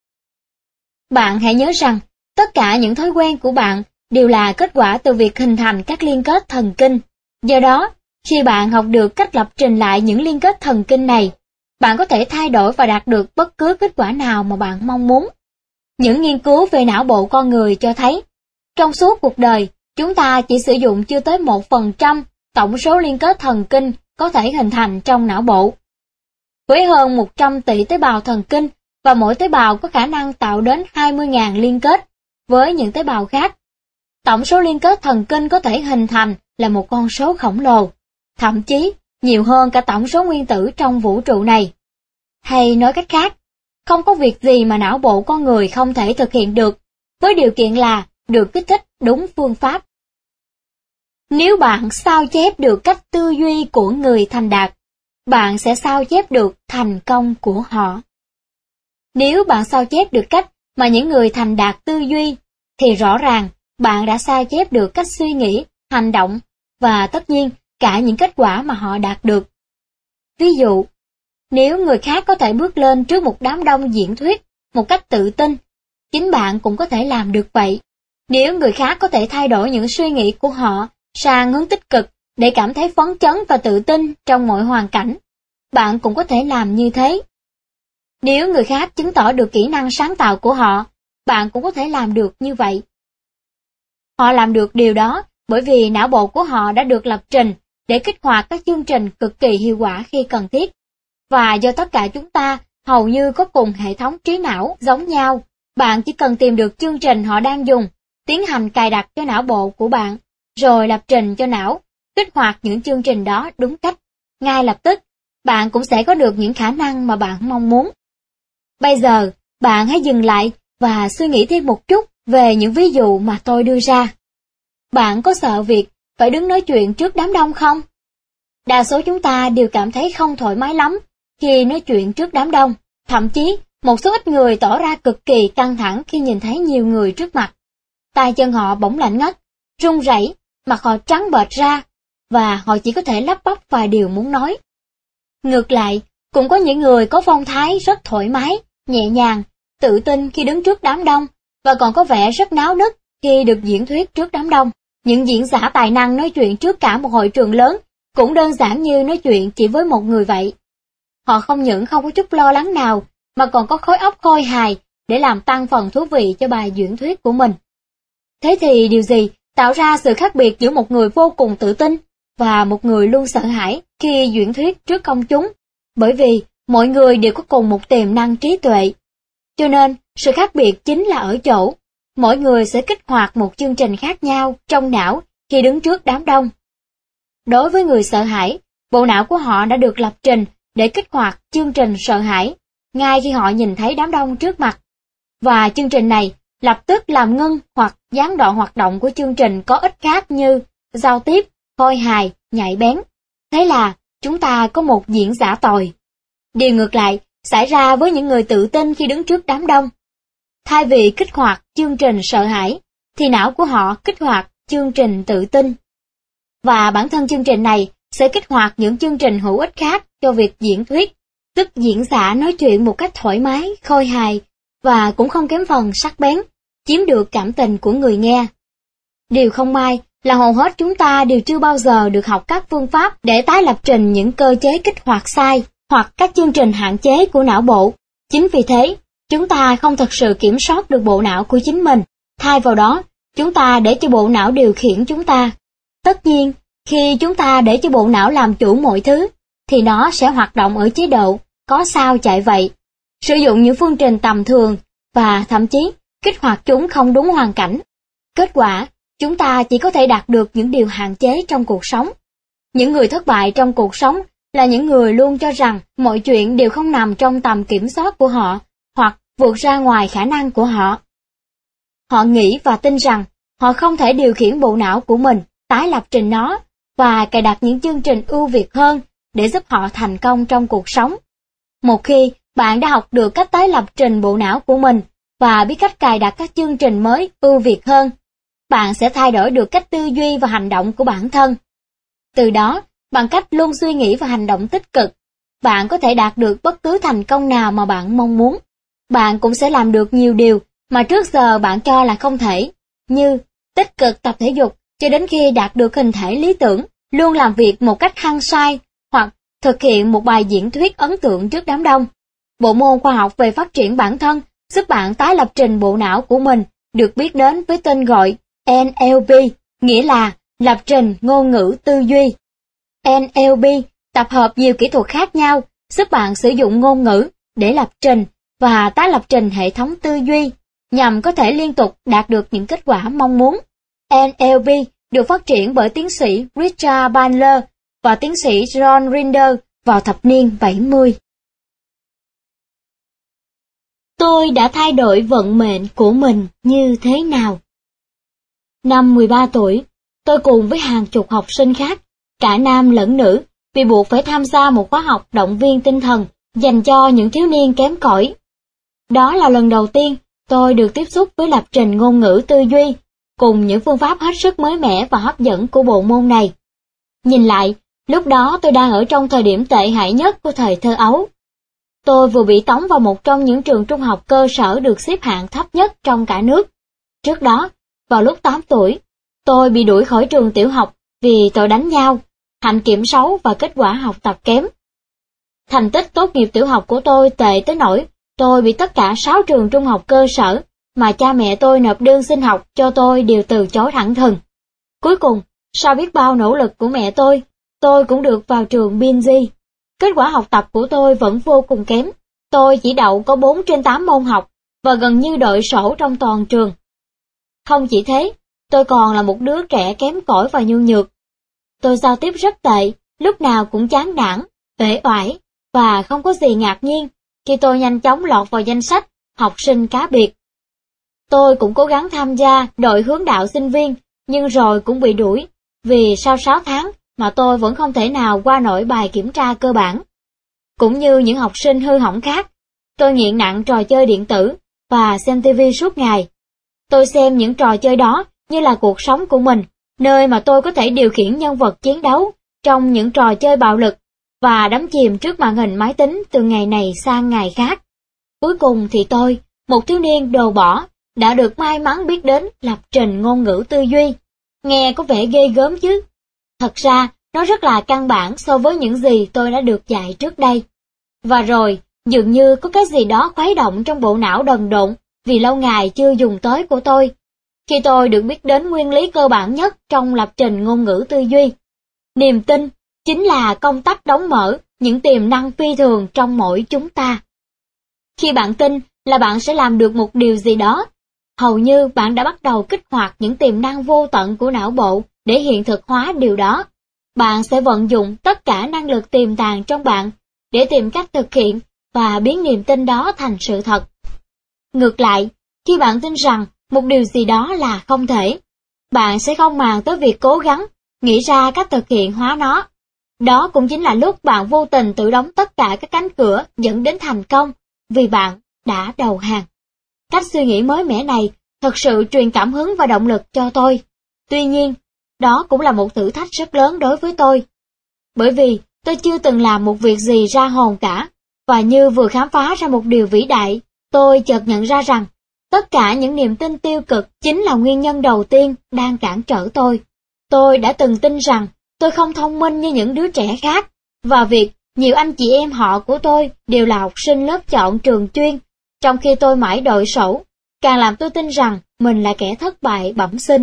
Bạn hãy nhớ rằng, tất cả những thói quen của bạn đều là kết quả từ việc hình thành các liên kết thần kinh. Do đó, khi bạn học được cách lập trình lại những liên kết thần kinh này, bạn có thể thay đổi và đạt được bất cứ kết quả nào mà bạn mong muốn. Những nghiên cứu về não bộ con người cho thấy, trong suốt cuộc đời, chúng ta chỉ sử dụng chưa tới 1% tổng số liên kết thần kinh có thể hình thành trong não bộ. Với hơn 100 tỷ tế bào thần kinh và mỗi tế bào có khả năng tạo đến 20.000 liên kết với những tế bào khác, tổng số liên kết thần kinh có thể hình thành là một con số khổng lồ, thậm chí nhiều hơn cả tổng số nguyên tử trong vũ trụ này. Hay nói cách khác, không có việc gì mà não bộ con người không thể thực hiện được, với điều kiện là được kích thích đúng phương pháp. Nếu bạn sao chép được cách tư duy của người thành đạt, bạn sẽ sao chép được thành công của họ. Nếu bạn sao chép được cách mà những người thành đạt tư duy, thì rõ ràng bạn đã sao chép được cách suy nghĩ, hành động, và tất nhiên cả những kết quả mà họ đạt được. Ví dụ, nếu người khác có thể bước lên trước một đám đông diễn thuyết một cách tự tin, chính bạn cũng có thể làm được vậy. Nếu người khác có thể thay đổi những suy nghĩ của họ sang hướng tích cực để cảm thấy phấn chấn và tự tin trong mọi hoàn cảnh. Bạn cũng có thể làm như thế. Nếu người khác chứng tỏ được kỹ năng sáng tạo của họ, bạn cũng có thể làm được như vậy. Họ làm được điều đó bởi vì não bộ của họ đã được lập trình để kích hoạt các chương trình cực kỳ hiệu quả khi cần thiết. Và do tất cả chúng ta hầu như có cùng hệ thống trí não giống nhau, bạn chỉ cần tìm được chương trình họ đang dùng, tiến hành cài đặt cho não bộ của bạn, rồi lập trình cho não, kích hoạt những chương trình đó đúng cách. Ngay lập tức, bạn cũng sẽ có được những khả năng mà bạn mong muốn. Bây giờ, bạn hãy dừng lại và suy nghĩ thêm một chút về những ví dụ mà tôi đưa ra. Bạn có sợ việc phải đứng nói chuyện trước đám đông không? Đa số chúng ta đều cảm thấy không thoải mái lắm khi nói chuyện trước đám đông. Thậm chí, một số ít người tỏ ra cực kỳ căng thẳng khi nhìn thấy nhiều người trước mặt. Tay chân họ bỗng lạnh ngắt, run rẩy, mặt họ trắng bệch ra, và họ chỉ có thể lắp bắp vài điều muốn nói. Ngược lại, cũng có những người có phong thái rất thoải mái, nhẹ nhàng, tự tin khi đứng trước đám đông, và còn có vẻ rất náo nức khi được diễn thuyết trước đám đông. Những diễn giả tài năng nói chuyện trước cả một hội trường lớn cũng đơn giản như nói chuyện chỉ với một người vậy. Họ không những không có chút lo lắng nào, mà còn có khối óc khôi hài để làm tăng phần thú vị cho bài diễn thuyết của mình. Thế thì điều gì tạo ra sự khác biệt giữa một người vô cùng tự tin và một người luôn sợ hãi khi diễn thuyết trước công chúng? Bởi vì mọi người đều có cùng một tiềm năng trí tuệ. Cho nên, sự khác biệt chính là ở chỗ, mỗi người sẽ kích hoạt một chương trình khác nhau trong não khi đứng trước đám đông. Đối với người sợ hãi, bộ não của họ đã được lập trình để kích hoạt chương trình sợ hãi ngay khi họ nhìn thấy đám đông trước mặt. Và chương trình này lập tức làm ngưng hoặc gián đoạn hoạt động của chương trình có ích khác như giao tiếp, khôi hài, nhạy bén. Thế là chúng ta có một diễn giả tồi. Điều ngược lại xảy ra với những người tự tin khi đứng trước đám đông. Thay vì kích hoạt chương trình sợ hãi, thì não của họ kích hoạt chương trình tự tin. Và bản thân chương trình này sẽ kích hoạt những chương trình hữu ích khác cho việc diễn thuyết, tức diễn giả nói chuyện một cách thoải mái, khôi hài, và cũng không kém phần sắc bén, chiếm được cảm tình của người nghe. Điều không may là hầu hết chúng ta đều chưa bao giờ được học các phương pháp để tái lập trình những cơ chế kích hoạt sai, hoặc các chương trình hạn chế của não bộ. Chính vì thế, chúng ta không thực sự kiểm soát được bộ não của chính mình. Thay vào đó, chúng ta để cho bộ não điều khiển chúng ta. Tất nhiên, khi chúng ta để cho bộ não làm chủ mọi thứ, thì nó sẽ hoạt động ở chế độ có sao chạy vậy, sử dụng những phương trình tầm thường và thậm chí kích hoạt chúng không đúng hoàn cảnh. Kết quả, chúng ta chỉ có thể đạt được những điều hạn chế trong cuộc sống. Những người thất bại trong cuộc sống là những người luôn cho rằng mọi chuyện đều không nằm trong tầm kiểm soát của họ hoặc vượt ra ngoài khả năng của họ. Họ nghĩ và tin rằng họ không thể điều khiển bộ não của mình, tái lập trình nó và cài đặt những chương trình ưu việt hơn để giúp họ thành công trong cuộc sống. Một khi bạn đã học được cách tái lập trình bộ não của mình và biết cách cài đặt các chương trình mới ưu việt hơn, bạn sẽ thay đổi được cách tư duy và hành động của bản thân. Từ đó, bằng cách luôn suy nghĩ và hành động tích cực, bạn có thể đạt được bất cứ thành công nào mà bạn mong muốn. Bạn cũng sẽ làm được nhiều điều mà trước giờ bạn cho là không thể, như tích cực tập thể dục cho đến khi đạt được hình thể lý tưởng, luôn làm việc một cách hăng say, hoặc thực hiện một bài diễn thuyết ấn tượng trước đám đông. Bộ môn khoa học về phát triển bản thân giúp bạn tái lập trình bộ não của mình, được biết đến với tên gọi NLP, nghĩa là lập trình ngôn ngữ tư duy. NLP tập hợp nhiều kỹ thuật khác nhau, giúp bạn sử dụng ngôn ngữ để lập trình và tái lập trình hệ thống tư duy, nhằm có thể liên tục đạt được những kết quả mong muốn. NLP được phát triển bởi tiến sĩ Richard Bandler và tiến sĩ John Grinder vào thập niên 70. Tôi đã thay đổi vận mệnh của mình như thế nào? Năm 13 tuổi, tôi cùng với hàng chục học sinh khác, cả nam lẫn nữ, bị buộc phải tham gia một khóa học động viên tinh thần dành cho những thiếu niên kém cỏi. Đó là lần đầu tiên tôi được tiếp xúc với lập trình ngôn ngữ tư duy, cùng những phương pháp hết sức mới mẻ và hấp dẫn của bộ môn này. Nhìn lại, lúc đó tôi đang ở trong thời điểm tệ hại nhất của thời thơ ấu. Tôi vừa bị tống vào một trong những trường trung học cơ sở được xếp hạng thấp nhất trong cả nước. Trước đó, vào lúc 8 tuổi, tôi bị đuổi khỏi trường tiểu học vì tội đánh nhau hạnh kiểm xấu và kết quả học tập kém. Thành tích tốt nghiệp tiểu học của tôi tệ tới nỗi tôi bị tất cả 6 trường trung học cơ sở mà cha mẹ tôi nộp đơn xin học cho tôi đều từ chối thẳng thừng. Cuối cùng, sau biết bao nỗ lực của mẹ tôi cũng được vào trường Binzi. Kết quả học tập của tôi vẫn vô cùng kém. Tôi chỉ đậu có 4 trên 8 môn học và gần như đội sổ trong toàn trường. Không chỉ thế, tôi còn là một đứa trẻ kém cỏi và nhu nhược. Tôi giao tiếp rất tệ, lúc nào cũng chán nản, uể oải và không có gì ngạc nhiên khi tôi nhanh chóng lọt vào danh sách học sinh cá biệt. Tôi cũng cố gắng tham gia đội hướng đạo sinh viên, nhưng rồi cũng bị đuổi, vì sau 6 tháng mà tôi vẫn không thể nào qua nổi bài kiểm tra cơ bản. Cũng như những học sinh hư hỏng khác, tôi nghiện nặng trò chơi điện tử và xem TV suốt ngày. Tôi xem những trò chơi đó như là cuộc sống của mình, nơi mà tôi có thể điều khiển nhân vật chiến đấu trong những trò chơi bạo lực và đắm chìm trước màn hình máy tính từ ngày này sang ngày khác. Cuối cùng thì tôi, một thiếu niên đồ bỏ, đã được may mắn biết đến lập trình ngôn ngữ tư duy. Nghe có vẻ ghê gớm chứ. Thật ra, nó rất là căn bản so với những gì tôi đã được dạy trước đây. Và rồi, dường như có cái gì đó khuấy động trong bộ não đần độn vì lâu ngày chưa dùng tới của tôi. Khi tôi được biết đến nguyên lý cơ bản nhất trong lập trình ngôn ngữ tư duy. Niềm tin chính là công tắc đóng mở những tiềm năng phi thường trong mỗi chúng ta. Khi bạn tin là bạn sẽ làm được một điều gì đó, hầu như bạn đã bắt đầu kích hoạt những tiềm năng vô tận của não bộ để hiện thực hóa điều đó. Bạn sẽ vận dụng tất cả năng lực tiềm tàng trong bạn để tìm cách thực hiện và biến niềm tin đó thành sự thật. Ngược lại, khi bạn tin rằng một điều gì đó là không thể, bạn sẽ không màng tới việc cố gắng, nghĩ ra cách thực hiện hóa nó. Đó cũng chính là lúc bạn vô tình tự đóng tất cả các cánh cửa dẫn đến thành công, vì bạn đã đầu hàng. Cách suy nghĩ mới mẻ này thật sự truyền cảm hứng và động lực cho tôi. Tuy nhiên, đó cũng là một thử thách rất lớn đối với tôi. Bởi vì tôi chưa từng làm một việc gì ra hồn cả, và như vừa khám phá ra một điều vĩ đại, tôi chợt nhận ra rằng tất cả những niềm tin tiêu cực chính là nguyên nhân đầu tiên đang cản trở tôi. Tôi đã từng tin rằng tôi không thông minh như những đứa trẻ khác, và việc nhiều anh chị em họ của tôi đều là học sinh lớp chọn trường chuyên, trong khi tôi mãi đội sổ, càng làm tôi tin rằng mình là kẻ thất bại bẩm sinh.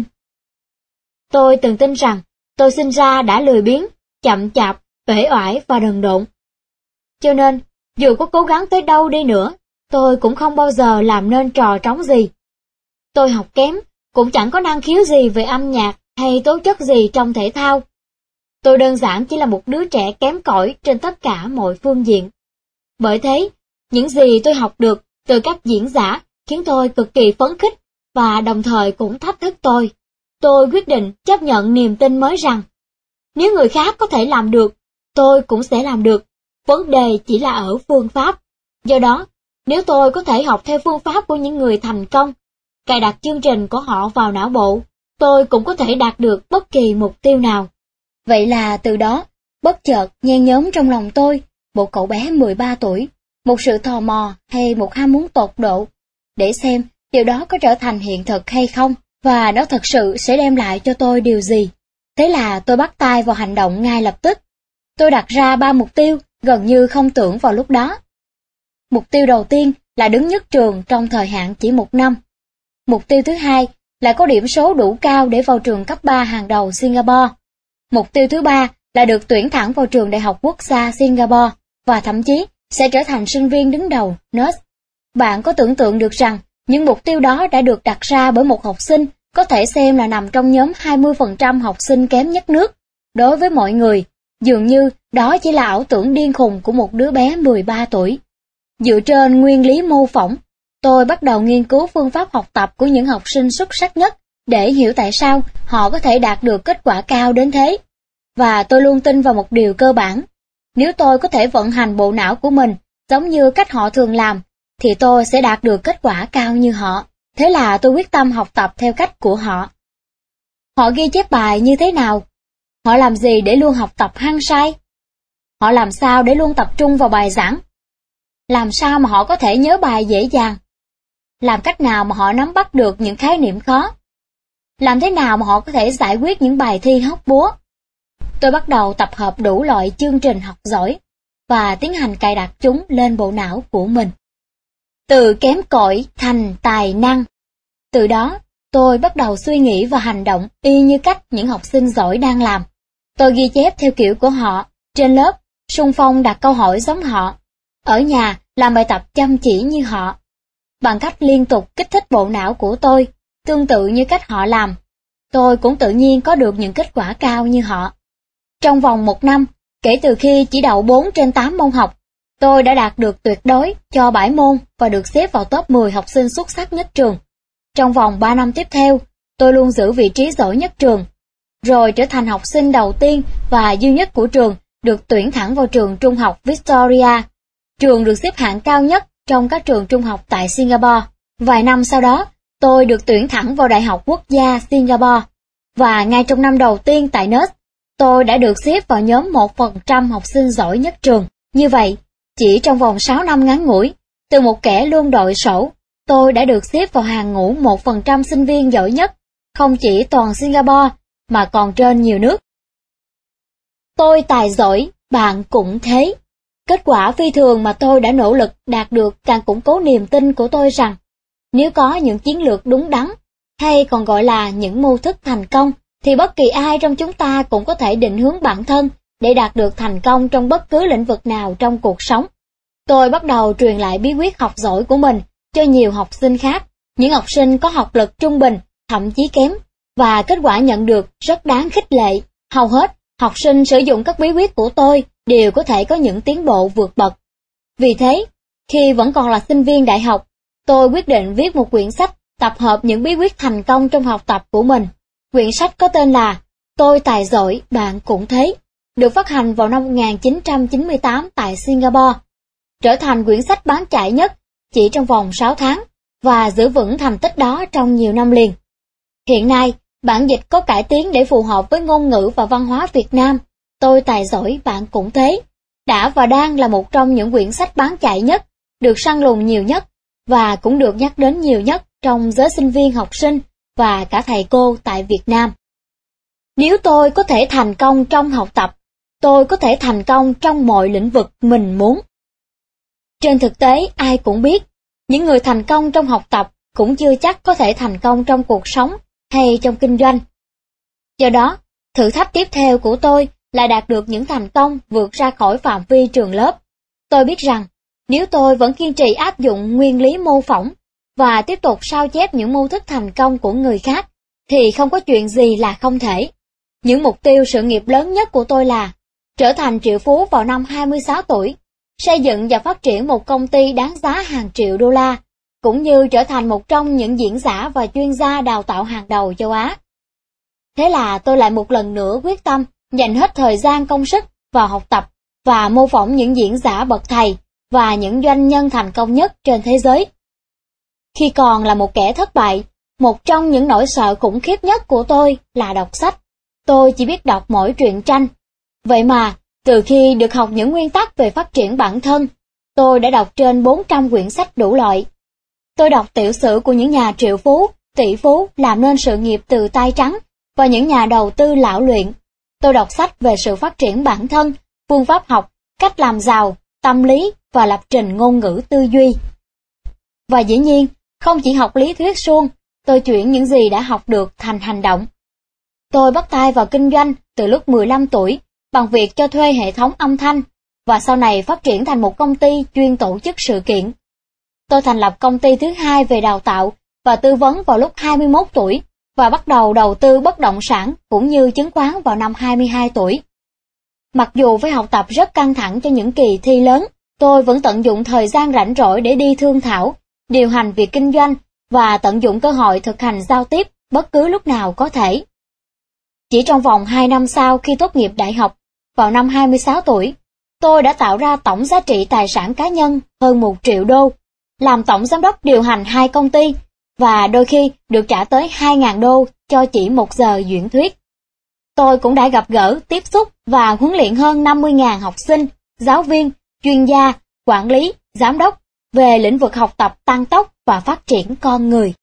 Tôi từng tin rằng tôi sinh ra đã lười biếng, chậm chạp, uể oải và đần độn. Cho nên, dù có cố gắng tới đâu đi nữa, tôi cũng không bao giờ làm nên trò trống gì. Tôi học kém, cũng chẳng có năng khiếu gì về âm nhạc hay tố chất gì trong thể thao. Tôi đơn giản chỉ là một đứa trẻ kém cỏi trên tất cả mọi phương diện. Bởi thế, những gì tôi học được từ các diễn giả khiến tôi cực kỳ phấn khích và đồng thời cũng thách thức tôi. Tôi quyết định chấp nhận niềm tin mới rằng, nếu người khác có thể làm được, tôi cũng sẽ làm được. Vấn đề chỉ là ở phương pháp. Do đó, nếu tôi có thể học theo phương pháp của những người thành công, cài đặt chương trình của họ vào não bộ, tôi cũng có thể đạt được bất kỳ mục tiêu nào. Vậy là từ đó, bất chợt nhen nhóm trong lòng tôi, một cậu bé 13 tuổi, một sự tò mò hay một ham muốn tột độ, để xem điều đó có trở thành hiện thực hay không, và nó thật sự sẽ đem lại cho tôi điều gì. Thế là tôi bắt tay vào hành động ngay lập tức. Tôi đặt ra 3 mục tiêu gần như không tưởng vào lúc đó. Mục tiêu đầu tiên là đứng nhất trường trong thời hạn chỉ 1 năm. Mục tiêu thứ hai là có điểm số đủ cao để vào trường cấp 3 hàng đầu Singapore. Mục tiêu thứ ba là được tuyển thẳng vào trường Đại học Quốc gia Singapore và thậm chí sẽ trở thành sinh viên đứng đầu NUS. Bạn có tưởng tượng được rằng những mục tiêu đó đã được đặt ra bởi một học sinh có thể xem là nằm trong nhóm 20% học sinh kém nhất nước. Đối với mọi người, dường như đó chỉ là ảo tưởng điên khùng của một đứa bé 13 tuổi. Dựa trên nguyên lý mô phỏng, tôi bắt đầu nghiên cứu phương pháp học tập của những học sinh xuất sắc nhất để hiểu tại sao họ có thể đạt được kết quả cao đến thế. Và tôi luôn tin vào một điều cơ bản. Nếu tôi có thể vận hành bộ não của mình giống như cách họ thường làm, thì tôi sẽ đạt được kết quả cao như họ. Thế là tôi quyết tâm học tập theo cách của họ. Họ ghi chép bài như thế nào? Họ làm gì để luôn học tập hăng say? Họ làm sao để luôn tập trung vào bài giảng? Làm sao mà họ có thể nhớ bài dễ dàng? Làm cách nào mà họ nắm bắt được những khái niệm khó? Làm thế nào mà họ có thể giải quyết những bài thi hóc búa? tôi bắt đầu tập hợp đủ loại chương trình học giỏi và tiến hành cài đặt chúng lên bộ não của mình. Từ kém cỏi thành tài năng. Từ đó, tôi bắt đầu suy nghĩ và hành động y như cách những học sinh giỏi đang làm. Tôi ghi chép theo kiểu của họ, trên lớp, xung phong đặt câu hỏi giống họ, ở nhà làm bài tập chăm chỉ như họ. Bằng cách liên tục kích thích bộ não của tôi, tương tự như cách họ làm, tôi cũng tự nhiên có được những kết quả cao như họ. Trong vòng 1 năm, kể từ khi chỉ đậu 4 trên 8 môn học, tôi đã đạt được tuyệt đối cho 7 môn và được xếp vào top 10 học sinh xuất sắc nhất trường. Trong vòng 3 năm tiếp theo, tôi luôn giữ vị trí giỏi nhất trường, rồi trở thành học sinh đầu tiên và duy nhất của trường được tuyển thẳng vào trường trung học Victoria. Trường được xếp hạng cao nhất trong các trường trung học tại Singapore. Vài năm sau đó, tôi được tuyển thẳng vào Đại học Quốc gia Singapore. Và ngay trong năm đầu tiên tại NUS, tôi đã được xếp vào nhóm 1% học sinh giỏi nhất trường. Như vậy, chỉ trong vòng 6 năm ngắn ngủi, từ một kẻ luôn đội sổ, tôi đã được xếp vào hàng ngũ 1% sinh viên giỏi nhất, không chỉ toàn Singapore, mà còn trên nhiều nước. Tôi tài giỏi, bạn cũng thế. Kết quả phi thường mà tôi đã nỗ lực đạt được càng củng cố niềm tin của tôi rằng, nếu có những chiến lược đúng đắn, hay còn gọi là những mô thức thành công, thì bất kỳ ai trong chúng ta cũng có thể định hướng bản thân để đạt được thành công trong bất cứ lĩnh vực nào trong cuộc sống. Tôi bắt đầu truyền lại bí quyết học giỏi của mình cho nhiều học sinh khác, những học sinh có học lực trung bình, thậm chí kém, và kết quả nhận được rất đáng khích lệ. Hầu hết, học sinh sử dụng các bí quyết của tôi đều có thể có những tiến bộ vượt bậc. Vì thế, khi vẫn còn là sinh viên đại học, tôi quyết định viết một quyển sách tập hợp những bí quyết thành công trong học tập của mình. Quyển sách có tên là Tôi tài giỏi, bạn cũng thế, được phát hành vào năm 1998 tại Singapore, trở thành quyển sách bán chạy nhất chỉ trong vòng 6 tháng và giữ vững thành tích đó trong nhiều năm liền. Hiện nay, bản dịch có cải tiến để phù hợp với ngôn ngữ và văn hóa Việt Nam. Tôi tài giỏi, bạn cũng thế, đã và đang là một trong những quyển sách bán chạy nhất, được săn lùng nhiều nhất và cũng được nhắc đến nhiều nhất trong giới sinh viên học sinh và cả thầy cô tại Việt Nam. Nếu tôi có thể thành công trong học tập, tôi có thể thành công trong mọi lĩnh vực mình muốn. Trên thực tế, ai cũng biết, những người thành công trong học tập cũng chưa chắc có thể thành công trong cuộc sống hay trong kinh doanh. Do đó, thử thách tiếp theo của tôi là đạt được những thành công vượt ra khỏi phạm vi trường lớp. Tôi biết rằng, nếu tôi vẫn kiên trì áp dụng nguyên lý mô phỏng và tiếp tục sao chép những mô thức thành công của người khác, thì không có chuyện gì là không thể. Những mục tiêu sự nghiệp lớn nhất của tôi là trở thành triệu phú vào năm 26 tuổi, xây dựng và phát triển một công ty đáng giá hàng triệu đô la, cũng như trở thành một trong những diễn giả và chuyên gia đào tạo hàng đầu châu Á. Thế là tôi lại một lần nữa quyết tâm dành hết thời gian công sức vào học tập và mô phỏng những diễn giả bậc thầy và những doanh nhân thành công nhất trên thế giới. Khi còn là một kẻ thất bại, một trong những nỗi sợ khủng khiếp nhất của tôi là đọc sách. Tôi chỉ biết đọc mỗi truyện tranh. Vậy mà, từ khi được học những nguyên tắc về phát triển bản thân, tôi đã đọc trên 400 quyển sách đủ loại. Tôi đọc tiểu sử của những nhà triệu phú, tỷ phú làm nên sự nghiệp từ tay trắng và những nhà đầu tư lão luyện. Tôi đọc sách về sự phát triển bản thân, phương pháp học, cách làm giàu, tâm lý và lập trình ngôn ngữ tư duy. Và dĩ nhiên, không chỉ học lý thuyết suông, tôi chuyển những gì đã học được thành hành động. Tôi bắt tay vào kinh doanh từ lúc 15 tuổi bằng việc cho thuê hệ thống âm thanh và sau này phát triển thành một công ty chuyên tổ chức sự kiện. Tôi thành lập công ty thứ hai về đào tạo và tư vấn vào lúc 21 tuổi và bắt đầu đầu tư bất động sản cũng như chứng khoán vào năm 22 tuổi. Mặc dù phải học tập rất căng thẳng cho những kỳ thi lớn, tôi vẫn tận dụng thời gian rảnh rỗi để đi thương thảo, điều hành việc kinh doanh và tận dụng cơ hội thực hành giao tiếp bất cứ lúc nào có thể. Chỉ trong vòng 2 năm sau khi tốt nghiệp đại học, vào năm 26 tuổi, tôi đã tạo ra tổng giá trị tài sản cá nhân hơn 1 triệu đô, làm tổng giám đốc điều hành 2 công ty, và đôi khi được trả tới 2.000 đô cho chỉ 1 giờ diễn thuyết. Tôi cũng đã gặp gỡ, tiếp xúc và huấn luyện hơn 50.000 học sinh, giáo viên, chuyên gia, quản lý, giám đốc về lĩnh vực học tập tăng tốc và phát triển con người.